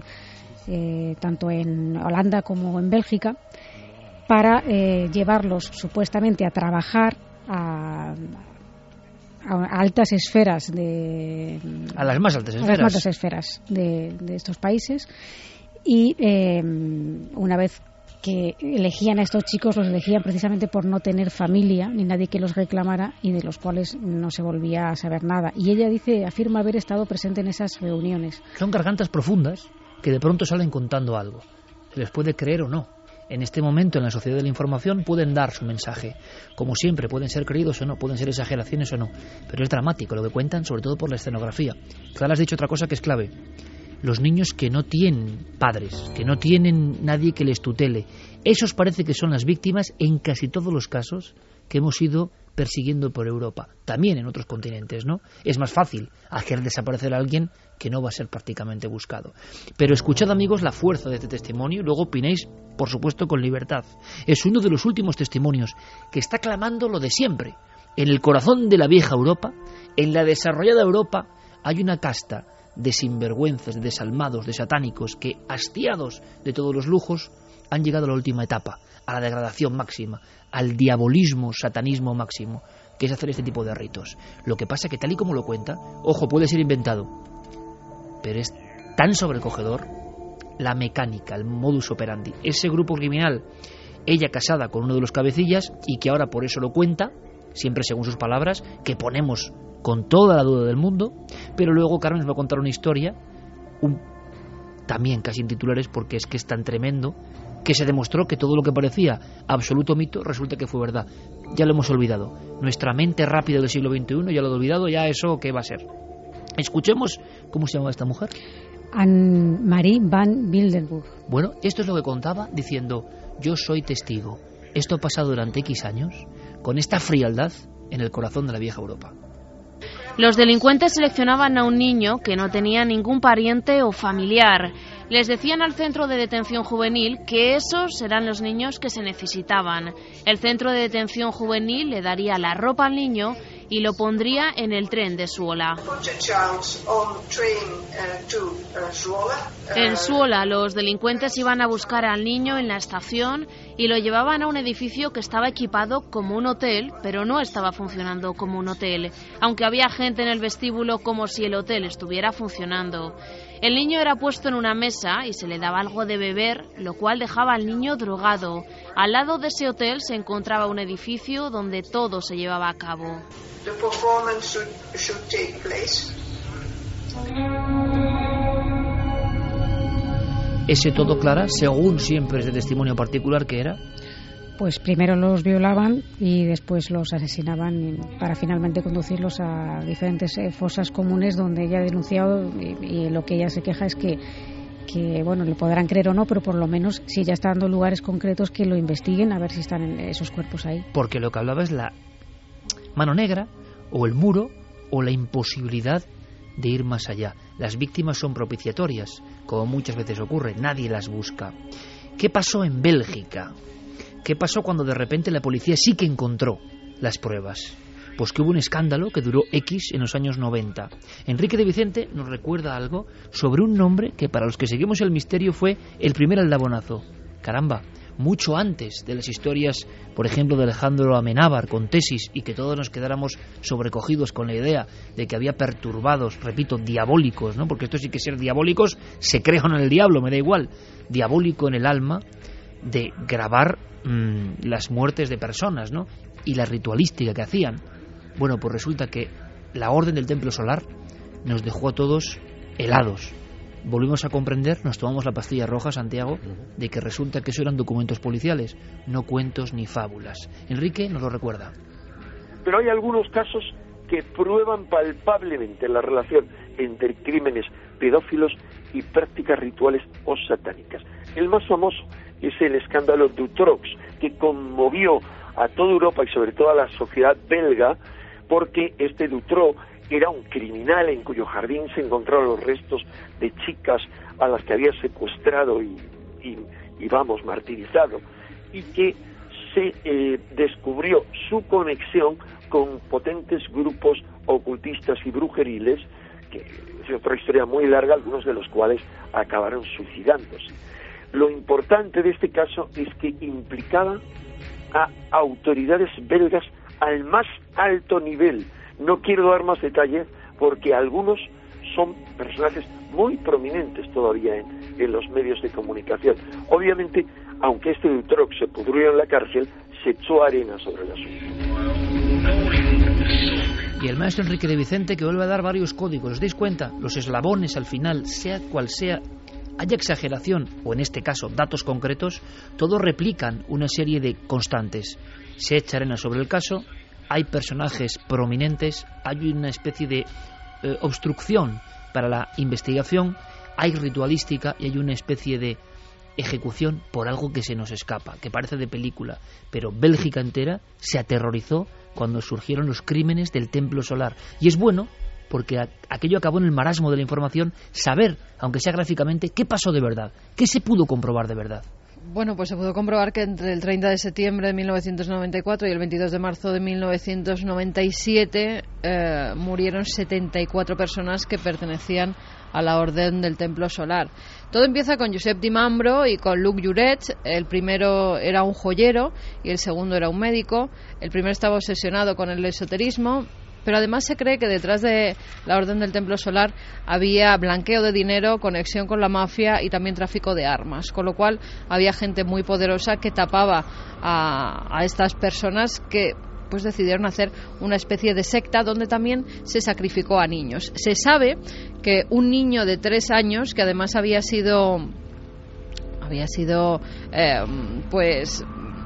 eh, tanto en Holanda como en Bélgica, para eh, llevarlos supuestamente a trabajar a, a altas esferas de a las más altas esferas, a las más altas esferas de, de estos países, y eh, una vez que elegían a estos chicos, los elegían precisamente por no tener familia ni nadie que los reclamara, y de los cuales no se volvía a saber nada. Y ella dice, afirma haber estado presente en esas reuniones. Son gargantas profundas que de pronto salen contando algo. Se les puede creer o no. En este momento, en la sociedad de la información, pueden dar su mensaje. Como siempre, pueden ser creídos o no, pueden ser exageraciones o no. Pero es dramático lo que cuentan, sobre todo por la escenografía. Clara, has dicho otra cosa que es clave. Los niños que no tienen padres, que no tienen nadie que les tutele, esos parece que son las víctimas en casi todos los casos que hemos ido persiguiendo por Europa, también en otros continentes, ¿no? Es más fácil hacer desaparecer a alguien que no va a ser prácticamente buscado. Pero escuchad, amigos, la fuerza de este testimonio y luego opinéis, por supuesto, con libertad. Es uno de los últimos testimonios que está clamando lo de siempre. En el corazón de la vieja Europa, en la desarrollada Europa, hay una casta de sinvergüenzas, de desalmados, de satánicos, que, hastiados de todos los lujos, han llegado a la última etapa, a la degradación máxima, al diabolismo, satanismo máximo, que es hacer este tipo de ritos. Lo que pasa que, tal y como lo cuenta, ojo, puede ser inventado, pero es tan sobrecogedor la mecánica, el modus operandi. Ese grupo criminal, ella casada con uno de los cabecillas, y que ahora por eso lo cuenta, siempre según sus palabras, que ponemos con toda la duda del mundo, pero luego Carmen nos va a contar una historia, un, también casi en titulares, porque es que es tan tremendo, que se demostró que todo lo que parecía absoluto mito resulta que fue verdad. Ya lo hemos olvidado. Nuestra mente rápida del siglo veintiuno ya lo ha olvidado, ya eso ¿qué va a ser? Escuchemos cómo se llama esta mujer. Anne-Marie van Wildenburg. Bueno, esto es lo que contaba, diciendo: yo soy testigo. Esto ha pasado durante X años, con esta frialdad en el corazón de la vieja Europa. Los delincuentes seleccionaban a un niño que no tenía ningún pariente o familiar. Les decían al centro de detención juvenil que esos eran los niños que se necesitaban. El centro de detención juvenil le daría la ropa al niño y lo pondría en el tren de Zwolle. En Zwolle, los delincuentes iban a buscar al niño en la estación y lo llevaban a un edificio que estaba equipado como un hotel, pero no estaba funcionando como un hotel, aunque había gente en el vestíbulo como si el hotel estuviera funcionando. El niño era puesto en una mesa y se le daba algo de beber, lo cual dejaba al niño drogado. Al lado de ese hotel se encontraba un edificio donde todo se llevaba a cabo. The performance should, should take place. Ese todo, Clara, según siempre es de testimonio particular, que era... Pues primero los violaban y después los asesinaban para finalmente conducirlos a diferentes fosas comunes donde ella ha denunciado, y, y lo que ella se queja es que, que, bueno, le podrán creer o no, pero por lo menos si ya está dando lugares concretos que lo investiguen a ver si están en esos cuerpos ahí. Porque lo que hablaba es la mano negra o el muro o la imposibilidad de ir más allá. Las víctimas son propiciatorias, como muchas veces ocurre, nadie las busca. ¿Qué pasó en Bélgica? ¿Qué pasó cuando de repente la policía sí que encontró las pruebas? Pues que hubo un escándalo que duró X en los años noventa. Enrique de Vicente nos recuerda algo sobre un nombre que para los que seguimos el misterio fue el primer aldabonazo. Caramba, mucho antes de las historias, por ejemplo, de Alejandro Amenábar con Tesis, y que todos nos quedáramos sobrecogidos con la idea de que había perturbados, repito, diabólicos, ¿no? Porque esto sí que ser diabólicos, se crean en el diablo, me da igual, diabólico en el alma, de grabar mmm, las muertes de personas, ¿no? Y la ritualística que hacían. Bueno, pues resulta que la Orden del Templo Solar nos dejó a todos helados. Volvimos a comprender, nos tomamos la pastilla roja, Santiago, de que resulta que eso eran documentos policiales, no cuentos ni fábulas. Enrique nos lo recuerda. Pero hay algunos casos que prueban palpablemente la relación entre crímenes pedófilos y prácticas rituales o satánicas. El más famoso es el escándalo Dutroux, que conmovió a toda Europa y sobre todo a la sociedad belga, porque este Dutroux era un criminal en cuyo jardín se encontraron los restos de chicas a las que había secuestrado y, y, y vamos, martirizado, y que se eh, descubrió su conexión con potentes grupos ocultistas y brujeriles, que es otra historia muy larga, algunos de los cuales acabaron suicidándose. Lo importante de este caso es que implicaba a autoridades belgas al más alto nivel. No quiero dar más detalles porque algunos son personajes muy prominentes todavía en, en los medios de comunicación. Obviamente, aunque este Dutroux se pudrió en la cárcel, se echó arena sobre el asunto. Y el maestro Enrique de Vicente, que vuelve a dar varios códigos. ¿Os dais cuenta? Los eslabones al final, sea cual sea, haya exageración, o en este caso datos concretos, todos replican una serie de constantes. Se echa arena sobre el caso, hay personajes prominentes, hay una especie de eh, obstrucción para la investigación, hay ritualística y hay una especie de ejecución por algo que se nos escapa, que parece de película, pero Bélgica entera se aterrorizó cuando surgieron los crímenes del Templo Solar. Y es bueno, porque a, aquello acabó en el marasmo de la información, saber, aunque sea gráficamente, qué pasó de verdad, qué se pudo comprobar de verdad. Bueno, pues se pudo comprobar que entre el treinta de septiembre de mil novecientos noventa y cuatro y el veintidós de marzo de mil novecientos noventa y siete eh, murieron setenta y cuatro personas que pertenecían a la Orden del Templo Solar. Todo empieza con Josep Di Mambro y con Luc Juret. El primero era un joyero y el segundo era un médico. El primero estaba obsesionado con el esoterismo, pero además se cree que detrás de la Orden del Templo Solar había blanqueo de dinero, conexión con la mafia y también tráfico de armas, con lo cual había gente muy poderosa que tapaba a, a estas personas que pues decidieron hacer una especie de secta donde también se sacrificó a niños. Se sabe que un niño de tres años, que además había sido había sido eh, pues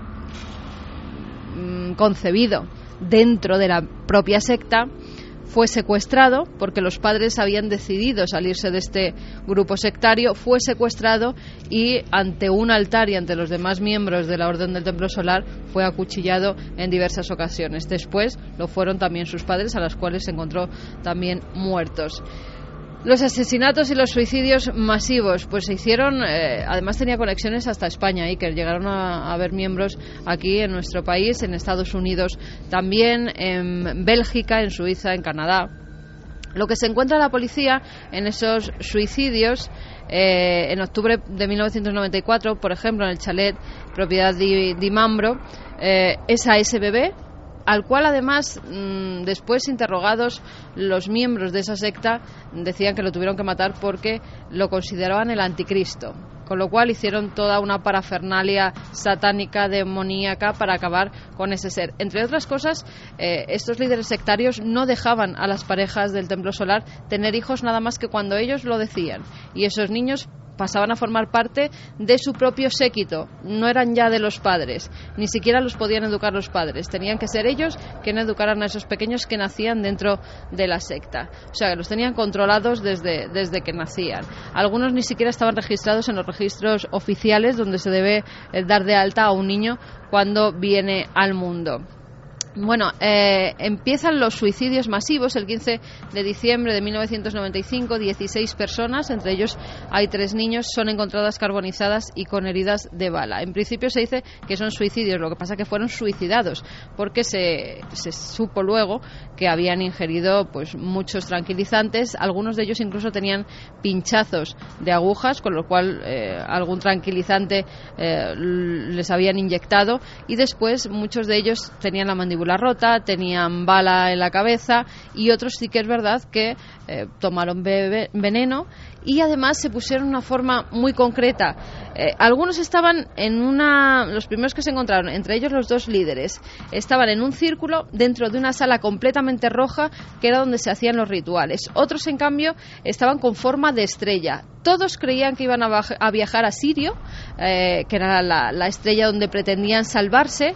concebido dentro de la propia secta, fue secuestrado porque los padres habían decidido salirse de este grupo sectario, fue secuestrado y ante un altar y ante los demás miembros de la Orden del Templo Solar fue acuchillado en diversas ocasiones. Después lo fueron también sus padres, a los cuales se encontró también muertos. Los asesinatos y los suicidios masivos pues se hicieron, eh, además tenía conexiones hasta España y que llegaron a, a haber miembros aquí en nuestro país, en Estados Unidos también, en Bélgica, en Suiza, en Canadá. Lo que se encuentra la policía en esos suicidios, eh, en octubre de mil novecientos noventa y cuatro, por ejemplo, en el chalet propiedad de Di Mambro, eh, es a ese bebé, al cual además mmm, después interrogados los miembros de esa secta decían que lo tuvieron que matar porque lo consideraban el anticristo, con lo cual hicieron toda una parafernalia satánica, demoníaca para acabar con ese ser. Entre otras cosas, eh, estos líderes sectarios no dejaban a las parejas del Templo Solar tener hijos nada más que cuando ellos lo decían, y esos niños pasaban a formar parte de su propio séquito, no eran ya de los padres, ni siquiera los podían educar los padres, tenían que ser ellos quienes educaran a esos pequeños que nacían dentro de la secta, o sea, que los tenían controlados desde, desde que nacían. Algunos ni siquiera estaban registrados en los registros oficiales donde se debe dar de alta a un niño cuando viene al mundo. Bueno, eh, empiezan los suicidios masivos el quince de diciembre de mil novecientos noventa y cinco. dieciséis personas, entre ellos hay tres niños, son encontradas carbonizadas y con heridas de bala. En principio se dice que son suicidios, lo que pasa que fueron suicidados porque se, se supo luego que habían ingerido pues muchos tranquilizantes. Algunos de ellos incluso tenían pinchazos de agujas, con lo cual eh, algún tranquilizante eh, les habían inyectado, y después muchos de ellos tenían la mandíbula rota, tenían bala en la cabeza, y otros sí que es verdad que eh, tomaron bebe, veneno y además se pusieron una forma muy concreta. Eh, algunos estaban en una, los primeros que se encontraron, entre ellos los dos líderes, estaban en un círculo dentro de una sala completamente roja que era donde se hacían los rituales. Otros, en cambio, estaban con forma de estrella. Todos creían que iban a, a viajar a Sirio, eh, que era la, la estrella donde pretendían salvarse.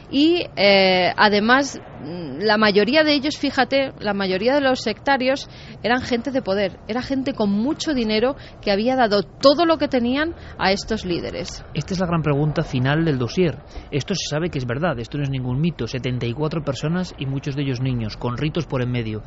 Y eh, además la mayoría de ellos, fíjate, la mayoría de los sectarios eran gente de poder, era gente con mucho dinero que había dado todo lo que tenían a estos líderes. Esta es la gran pregunta final del dossier. Esto se sabe que es verdad, esto no es ningún mito. setenta y cuatro personas y muchos de ellos niños, con ritos por en medio.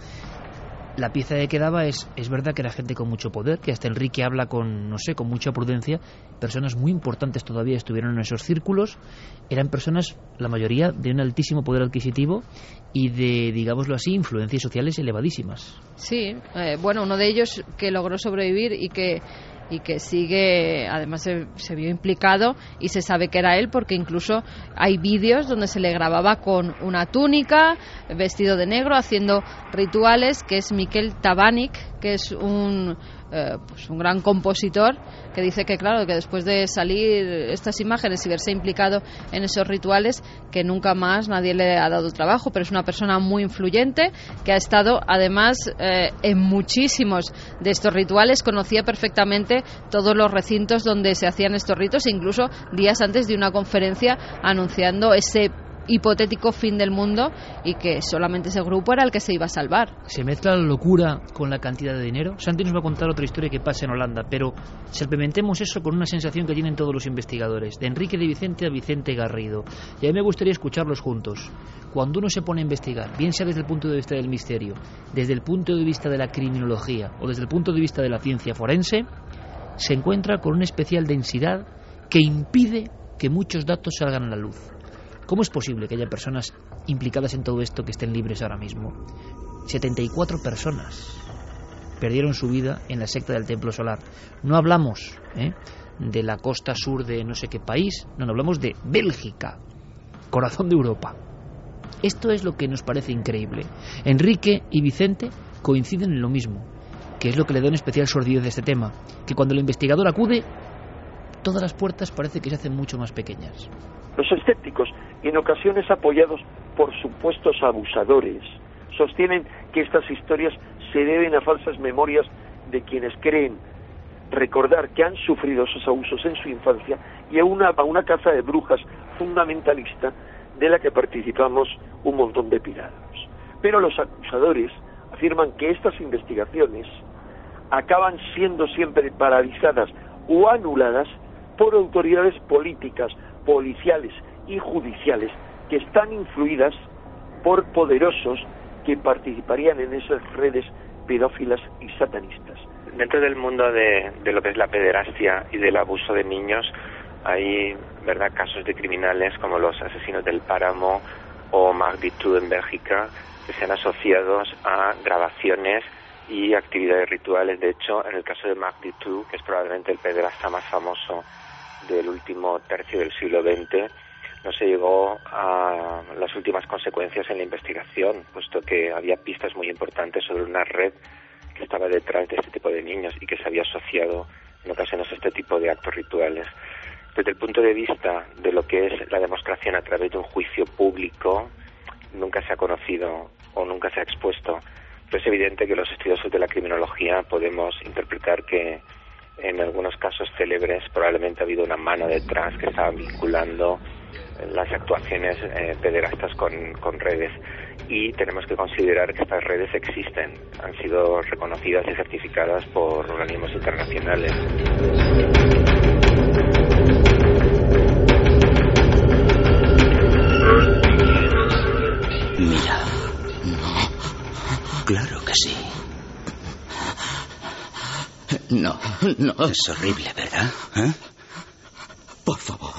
La pieza que quedaba es, es verdad que era gente con mucho poder, que hasta Enrique habla con, no sé, con mucha prudencia. Personas muy importantes todavía estuvieron en esos círculos. Eran personas, la mayoría, de un altísimo poder adquisitivo y de, digámoslo así, influencias sociales elevadísimas. Sí, eh, bueno, uno de ellos que logró sobrevivir y que y que sigue, además se, se vio implicado y se sabe que era él porque incluso hay vídeos donde se le grababa con una túnica, vestido de negro, haciendo rituales, que es Miquel Tabànic, que es un eh, pues un gran compositor, que dice que claro, que después de salir estas imágenes y verse implicado en esos rituales, que nunca más nadie le ha dado trabajo, pero es una persona muy influyente que ha estado además eh, en muchísimos de estos rituales, conocía perfectamente todos los recintos donde se hacían estos ritos, incluso días antes de una conferencia anunciando ese hipotético fin del mundo y que solamente ese grupo era el que se iba a salvar. Se mezcla la locura con la cantidad de dinero. Santi nos va a contar otra historia que pasa en Holanda, pero implementemos eso con una sensación que tienen todos los investigadores, de Enrique de Vicente a Vicente Garrido, y a mí me gustaría escucharlos juntos. Cuando uno se pone a investigar, bien sea desde el punto de vista del misterio, desde el punto de vista de la criminología o desde el punto de vista de la ciencia forense, se encuentra con una especial densidad que impide que muchos datos salgan a la luz. ¿Cómo es posible que haya personas implicadas en todo esto que estén libres ahora mismo? setenta y cuatro personas. perdieron su vida en la secta del Templo Solar. No hablamos ¿eh? de la costa sur de no sé qué país, no, no hablamos de Bélgica, corazón de Europa. Esto es lo que nos parece increíble. Enrique y Vicente coinciden en lo mismo, que es lo que le da una especial sordidez a este tema, que cuando el investigador acude, todas las puertas parece que se hacen mucho más pequeñas. Los escépticos, en ocasiones apoyados por supuestos abusadores, sostienen que estas historias se deben a falsas memorias de quienes creen recordar que han sufrido esos abusos en su infancia y a una, a una caza de brujas fundamentalista de la que participamos un montón de pirados. Pero los acusadores afirman que estas investigaciones acaban siendo siempre paralizadas o anuladas por autoridades políticas, policiales y judiciales que están influidas por poderosos que participarían en esas redes pedófilas y satanistas. Dentro del mundo de, de lo que es la pederastia y del abuso de niños hay, ¿verdad?, casos de criminales como los asesinos del Páramo o Marc Dutroux en Bélgica que se han asociado a grabaciones y actividades rituales. De hecho, en el caso de Marc Dutroux, que es probablemente el pederasta más famoso del último tercio del siglo veinte, no se llegó a las últimas consecuencias en la investigación, puesto que había pistas muy importantes sobre una red que estaba detrás de este tipo de niños y que se había asociado en ocasiones a este tipo de actos rituales. Desde el punto de vista de lo que es la demostración a través de un juicio público, nunca se ha conocido o nunca se ha expuesto. Pero es evidente que los estudiosos de la criminología podemos interpretar que en algunos casos célebres probablemente ha habido una mano detrás que estaba vinculando las actuaciones eh, pederastas con, con redes, y tenemos que considerar que estas redes existen, han sido reconocidas y certificadas por organismos internacionales. Mira, no, claro que sí. No, no. Es horrible, ¿verdad? ¿Eh? Por favor.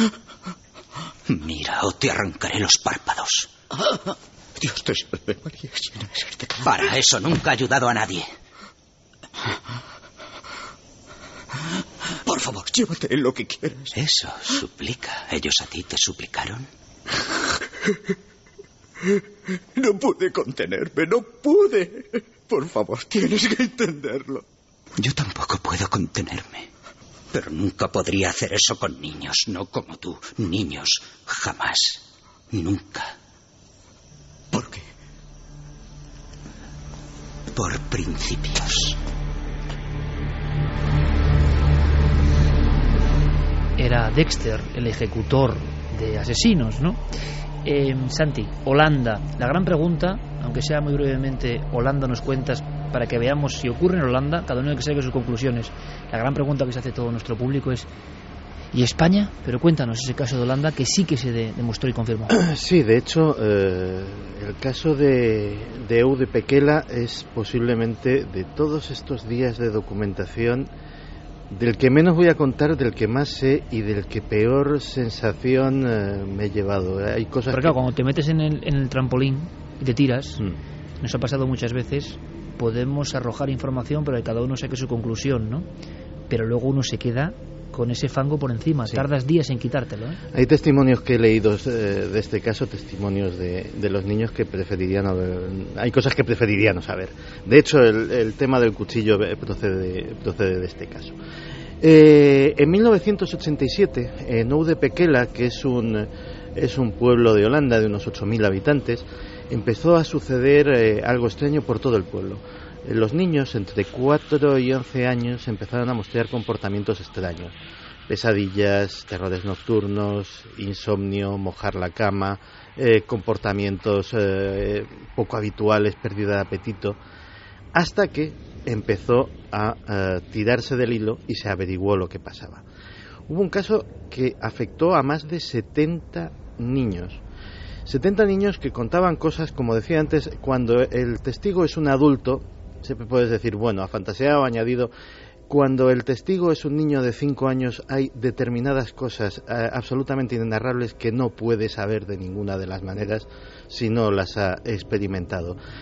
Mira, o te arrancaré los párpados. Dios te salve, María. Para eso nunca ha ayudado a nadie. Por favor, llévate lo que quieras. Eso, suplica. ¿Ellos a ti te suplicaron? No pude contenerme, no pude. Por favor, tienes que entenderlo. Yo tampoco puedo contenerme. Pero nunca podría hacer eso con niños, no como tú. Niños, jamás. Nunca. ¿Por qué? Por principios. Era Dexter, el ejecutor de asesinos, ¿no? Eh, Santi, Holanda. La gran pregunta, aunque sea muy brevemente, Holanda nos cuentas para que veamos si ocurre en Holanda, cada uno que saque sus conclusiones. La gran pregunta que se hace todo nuestro público es: ¿y España? Pero cuéntanos ese caso de Holanda que sí que se de, demostró y confirmó. Sí, de hecho, eh, el caso de, de Eude Pekela es posiblemente de todos estos días de documentación del que menos voy a contar, del que más sé y del que peor sensación eh, me he llevado. Hay cosas. Pero claro, que... cuando te metes en el, en el trampolín y te tiras, mm. nos ha pasado muchas veces, podemos arrojar información, pero que cada uno saque su conclusión, ¿no? Pero luego uno se queda con ese fango por encima, sí. Tardas días en quitártelo, ¿eh? Hay testimonios que he leído eh, de este caso, testimonios de, de los niños que preferirían haber, hay cosas que preferirían no saber. De hecho, el, el tema del cuchillo procede, procede de este caso. Eh, en mil novecientos ochenta y siete, en Oude Pekela, que es un, es un pueblo de Holanda de unos ocho mil habitantes, empezó a suceder eh, algo extraño por todo el pueblo. Los niños entre cuatro y once años empezaron a mostrar comportamientos extraños: pesadillas, terrores nocturnos, insomnio, mojar la cama, eh, comportamientos eh, poco habituales, pérdida de apetito, hasta que empezó a eh, tirarse del hilo y se averiguó lo que pasaba. Hubo un caso que afectó a más de setenta niños. setenta niños que contaban cosas, como decía antes, cuando el testigo es un adulto, siempre puedes decir, bueno, ha fantaseado, ha añadido. Cuando el testigo es un niño de cinco años, hay determinadas cosas eh, absolutamente inenarrables que no puede saber de ninguna de las maneras si no las ha experimentado.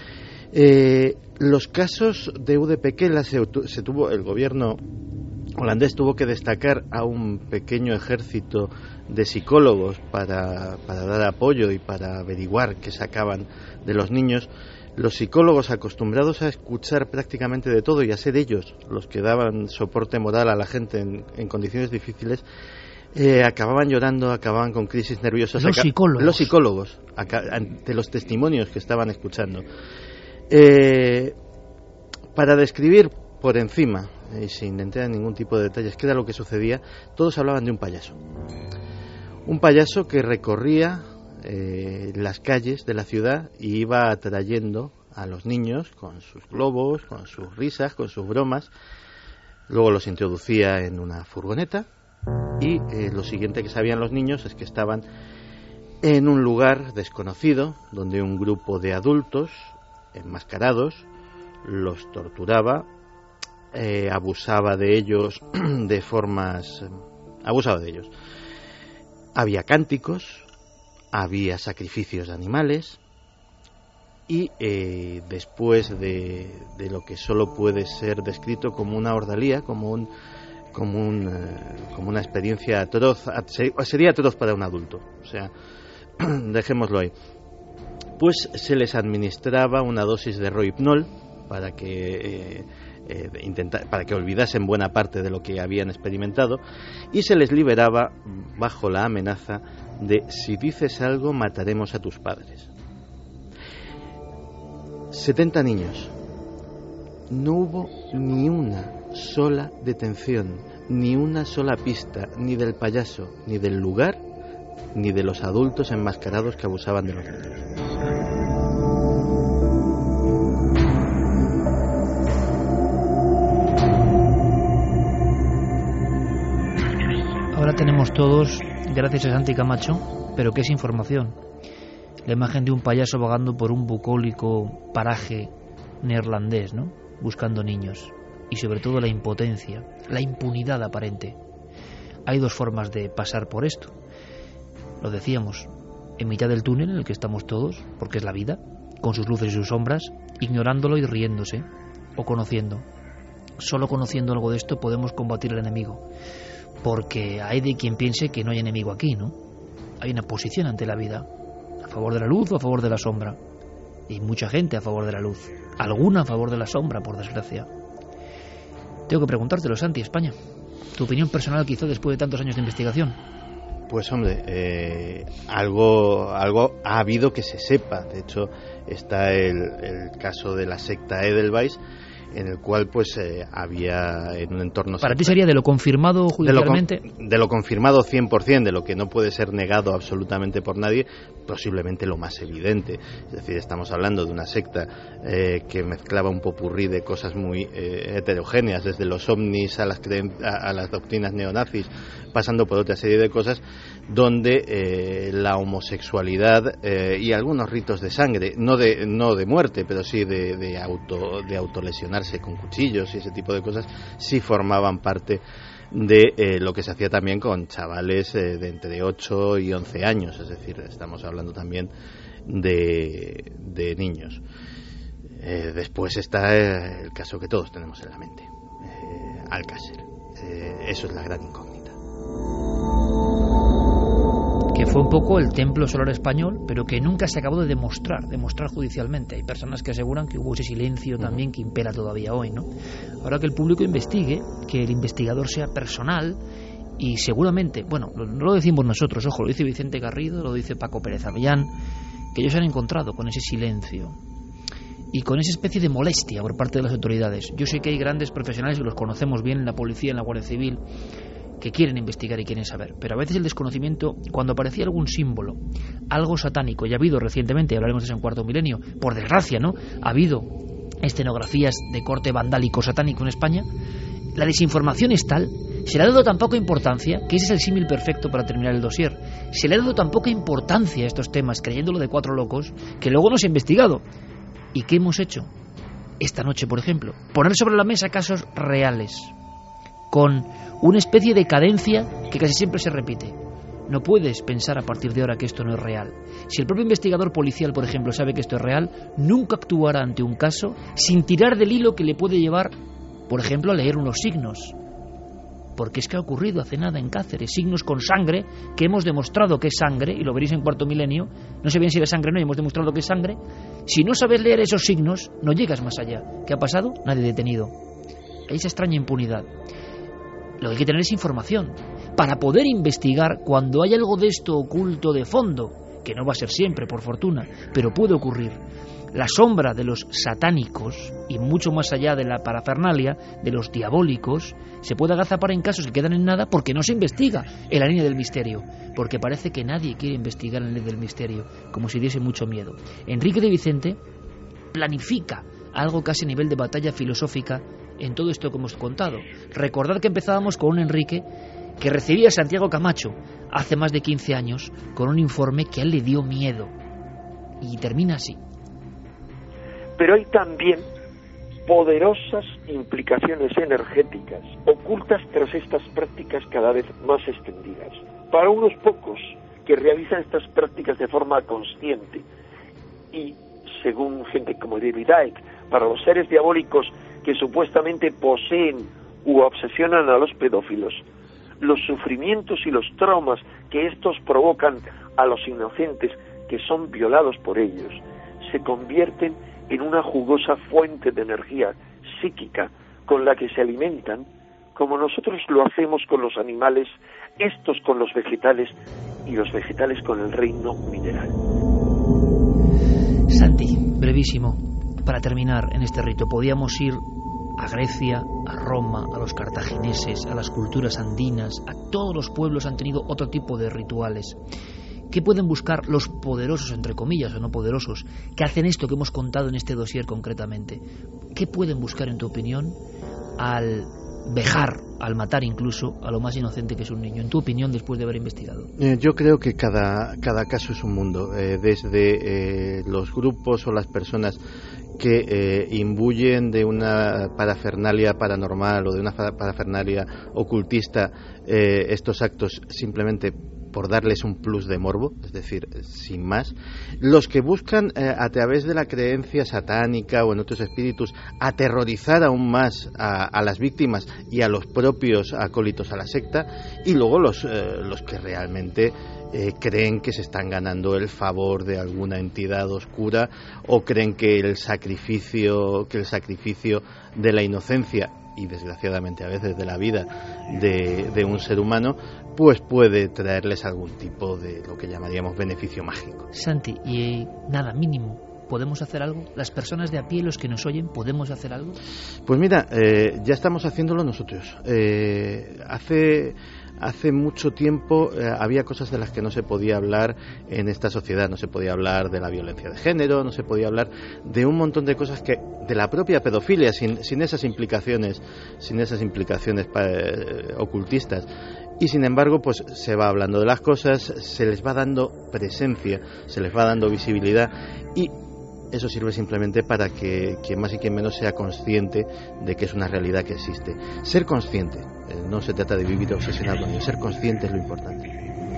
Eh, los casos de U D P K se, se tuvo, el gobierno holandés tuvo que destacar a un pequeño ejército de psicólogos para, para dar apoyo y para averiguar qué sacaban de los niños. Los psicólogos, acostumbrados a escuchar prácticamente de todo y a ser ellos los que daban soporte moral a la gente en, en condiciones difíciles, eh, acababan llorando, acababan con crisis nerviosas. Los psicólogos. Los psicólogos, ante los testimonios que estaban escuchando. Eh, para describir por encima y sin entrar en ningún tipo de detalles qué era lo que sucedía, todos hablaban de un payaso. Un payaso que recorría eh, las calles de la ciudad y iba atrayendo a los niños con sus globos, con sus risas, con sus bromas. Luego los introducía en una furgoneta y eh, lo siguiente que sabían los niños es que estaban en un lugar desconocido donde un grupo de adultos enmascarados los torturaba, eh, abusaba de ellos de formas... Eh, abusaba de ellos. Había cánticos, había sacrificios de animales y eh, después de, de lo que solo puede ser descrito como una ordalía, como un como un eh, como una experiencia atroz, sería atroz para un adulto, o sea, dejémoslo ahí. Pues se les administraba una dosis de rohypnol para que eh, eh, intentar, para que olvidasen buena parte de lo que habían experimentado, y se les liberaba bajo la amenaza de: si dices algo mataremos a tus padres. setenta niños. No hubo ni una sola detención, ni una sola pista, ni del payaso, ni del lugar, ni de los adultos enmascarados que abusaban de los niños. Ahora tenemos todos, gracias a Santi Camacho, pero ¿qué es información? La imagen de un payaso vagando por un bucólico paraje neerlandés, ¿no? Buscando niños. Y sobre todo la impotencia, la impunidad aparente. Hay dos formas de pasar por esto. Lo decíamos, en mitad del túnel en el que estamos todos, porque es la vida, con sus luces y sus sombras, ignorándolo y riéndose, o conociendo. Solo conociendo algo de esto podemos combatir al enemigo, porque hay de quien piense que no hay enemigo aquí, ¿no? Hay una posición ante la vida, a favor de la luz o a favor de la sombra, y mucha gente a favor de la luz, alguna a favor de la sombra, por desgracia. Tengo que preguntártelo, Santi, España, tu opinión personal quizá después de tantos años de investigación. Pues hombre, eh, algo, algo ha habido que se sepa. De hecho, está el, el caso de la secta Edelweiss, en el cual pues eh, había en un entorno... ¿Para ti sería de lo confirmado judicialmente? De lo, de lo confirmado cien por ciento, de lo que no puede ser negado absolutamente por nadie, posiblemente lo más evidente. Es decir, estamos hablando de una secta eh, que mezclaba un popurrí de cosas muy eh, heterogéneas, desde los ovnis a las, creen- a, a las doctrinas neonazis, pasando por otra serie de cosas, donde eh, la homosexualidad eh, y algunos ritos de sangre, no de no de muerte, pero sí de, de auto de autolesionarse con cuchillos y ese tipo de cosas, sí formaban parte de eh, lo que se hacía también con chavales eh, de entre ocho y once años, es decir, estamos hablando también de, de niños. Eh, después está eh, el caso que todos tenemos en la mente, eh, Alcácer. Eh, eso es la gran incógnita. Que fue un poco el templo solar español, pero que nunca se acabó de demostrar, demostrar judicialmente. Hay personas que aseguran que hubo ese silencio también que impera todavía hoy, ¿no? Ahora que el público investigue, que el investigador sea personal y seguramente, bueno, no lo decimos nosotros, ojo, lo dice Vicente Garrido, lo dice Paco Pérez Avellán, que ellos han encontrado con ese silencio y con esa especie de molestia por parte de las autoridades. Yo sé que hay grandes profesionales que los conocemos bien en la policía, en la Guardia Civil, que quieren investigar y quieren saber, pero a veces el desconocimiento, cuando aparecía algún símbolo, algo satánico, y ha habido recientemente, y hablaremos de eso en Cuarto Milenio, por desgracia, ¿no? Ha habido escenografías de corte vandálico satánico en España. La desinformación es tal, se le ha dado tan poca importancia, que ese es el símil perfecto para terminar el dossier, se le ha dado tan poca importancia a estos temas, creyéndolo de cuatro locos, que luego no se ha investigado. ¿Y qué hemos hecho? Esta noche, por ejemplo, poner sobre la mesa casos reales, con una especie de cadencia que casi siempre se repite. No puedes pensar a partir de ahora que esto no es real. Si el propio investigador policial, por ejemplo, sabe que esto es real, nunca actuará ante un caso sin tirar del hilo que le puede llevar, por ejemplo, a leer unos signos. Porque es que ha ocurrido hace nada en Cáceres, signos con sangre, que hemos demostrado que es sangre, y lo veréis en Cuarto Milenio, no sé bien si era sangre o no, y hemos demostrado que es sangre. Si no sabes leer esos signos, no llegas más allá. ¿Qué ha pasado? Nadie detenido. Hay esa extraña impunidad. Lo que hay que tener es información, para poder investigar cuando hay algo de esto oculto de fondo, que no va a ser siempre, por fortuna, pero puede ocurrir. La sombra de los satánicos, y mucho más allá de la parafernalia, de los diabólicos, se puede agazapar en casos que quedan en nada porque no se investiga en la línea del misterio, porque parece que nadie quiere investigar en la línea del misterio, como si diese mucho miedo. Enrique de Vicente planifica algo casi a nivel de batalla filosófica en todo esto que hemos contado. Recordad que empezábamos con un Enrique que recibía a Santiago Camacho hace más de quince años con un informe que a él le dio miedo. Y termina así. Pero hay también poderosas implicaciones energéticas ocultas tras estas prácticas cada vez más extendidas. Para unos pocos que realizan estas prácticas de forma consciente y, según gente como David Icke, para los seres diabólicos que supuestamente poseen u obsesionan a los pedófilos, los sufrimientos y los traumas que estos provocan a los inocentes que son violados por ellos se convierten en una jugosa fuente de energía psíquica con la que se alimentan, como nosotros lo hacemos con los animales, estos con los vegetales y los vegetales con el reino mineral. Santi, brevísimo, para terminar en este rito, podíamos ir a Grecia, a Roma, a los cartagineses, a las culturas andinas, a todos los pueblos han tenido otro tipo de rituales. ¿Qué pueden buscar los poderosos, entre comillas, o no poderosos, que hacen esto que hemos contado en este dossier concretamente? ¿Qué pueden buscar, en tu opinión, al vejar, al matar incluso a lo más inocente que es un niño? En tu opinión, después de haber investigado. Eh, yo creo que cada, cada caso es un mundo, eh, desde eh, los grupos o las personas que eh, imbuyen de una parafernalia paranormal o de una parafernalia ocultista eh, estos actos simplemente por darles un plus de morbo, es decir, sin más. Los que buscan eh, a través de la creencia satánica o en otros espíritus aterrorizar aún más a, a las víctimas y a los propios acólitos a la secta, y luego los, eh, los que realmente eh, creen que se están ganando el favor de alguna entidad oscura, o creen que el sacrificio, que el sacrificio de la inocencia y desgraciadamente a veces de la vida de, de un ser humano, pues puede traerles algún tipo de lo que llamaríamos beneficio mágico. Santi, y nada, mínimo, ¿podemos hacer algo? ¿Las personas de a pie, los que nos oyen, podemos hacer algo? Pues mira, eh, ya estamos haciéndolo nosotros. Eh, hace... Hace mucho tiempo eh, había cosas de las que no se podía hablar en esta sociedad. No se podía hablar de la violencia de género, no se podía hablar de un montón de cosas que, de la propia pedofilia, sin, sin esas implicaciones, sin esas implicaciones eh, ocultistas. Y sin embargo, pues se va hablando de las cosas, se les va dando presencia, se les va dando visibilidad, y eso sirve simplemente para que quien más y quien menos sea consciente de que es una realidad que existe. Ser consciente, eh, no se trata de vivir obsesionado con ello, ser consciente es lo importante.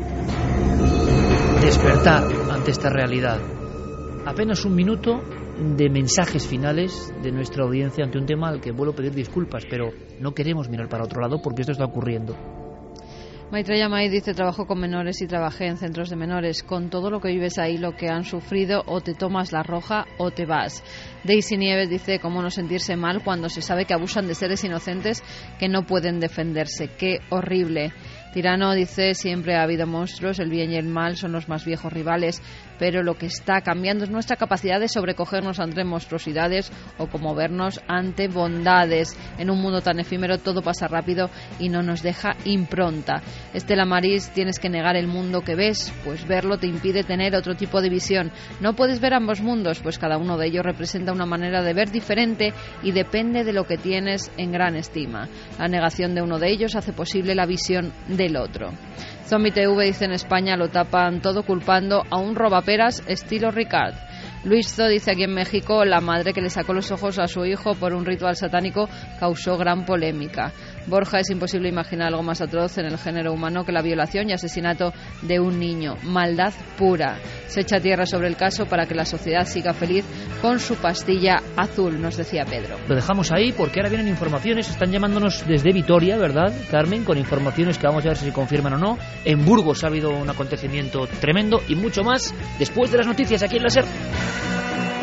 Despertar ante esta realidad. Apenas un minuto de mensajes finales de nuestra audiencia ante un tema al que vuelvo a pedir disculpas, pero no queremos mirar para otro lado porque esto está ocurriendo. Maitreya May dice: trabajo con menores y trabajé en centros de menores. Con todo lo que vives ahí, lo que han sufrido, o te tomas la roja o te vas. Daisy Nieves dice: cómo no sentirse mal cuando se sabe que abusan de seres inocentes que no pueden defenderse. Qué horrible. Tirano dice: siempre ha habido monstruos, el bien y el mal son los más viejos rivales, pero lo que está cambiando es nuestra capacidad de sobrecogernos ante monstruosidades o conmovernos ante bondades. En un mundo tan efímero todo pasa rápido y no nos deja impronta. Estela Maris: tienes que negar el mundo que ves, pues verlo te impide tener otro tipo de visión. No puedes ver ambos mundos, pues cada uno de ellos representa una manera de ver diferente y depende de lo que tienes en gran estima. La negación de uno de ellos hace posible la visión del otro. Zombie T V dice: en España lo tapan todo culpando a un robaperas estilo Ricard. Luis Zo dice: aquí en México la madre que le sacó los ojos a su hijo por un ritual satánico causó gran polémica. Borja, es imposible imaginar algo más atroz en el género humano que la violación y asesinato de un niño. Maldad pura. Se echa tierra sobre el caso para que la sociedad siga feliz con su pastilla azul, nos decía Pedro. Lo dejamos ahí porque ahora vienen informaciones. Están llamándonos desde Vitoria, ¿verdad, Carmen? Con informaciones que vamos a ver si se confirman o no. En Burgos ha habido un acontecimiento tremendo y mucho más después de las noticias aquí en la SER.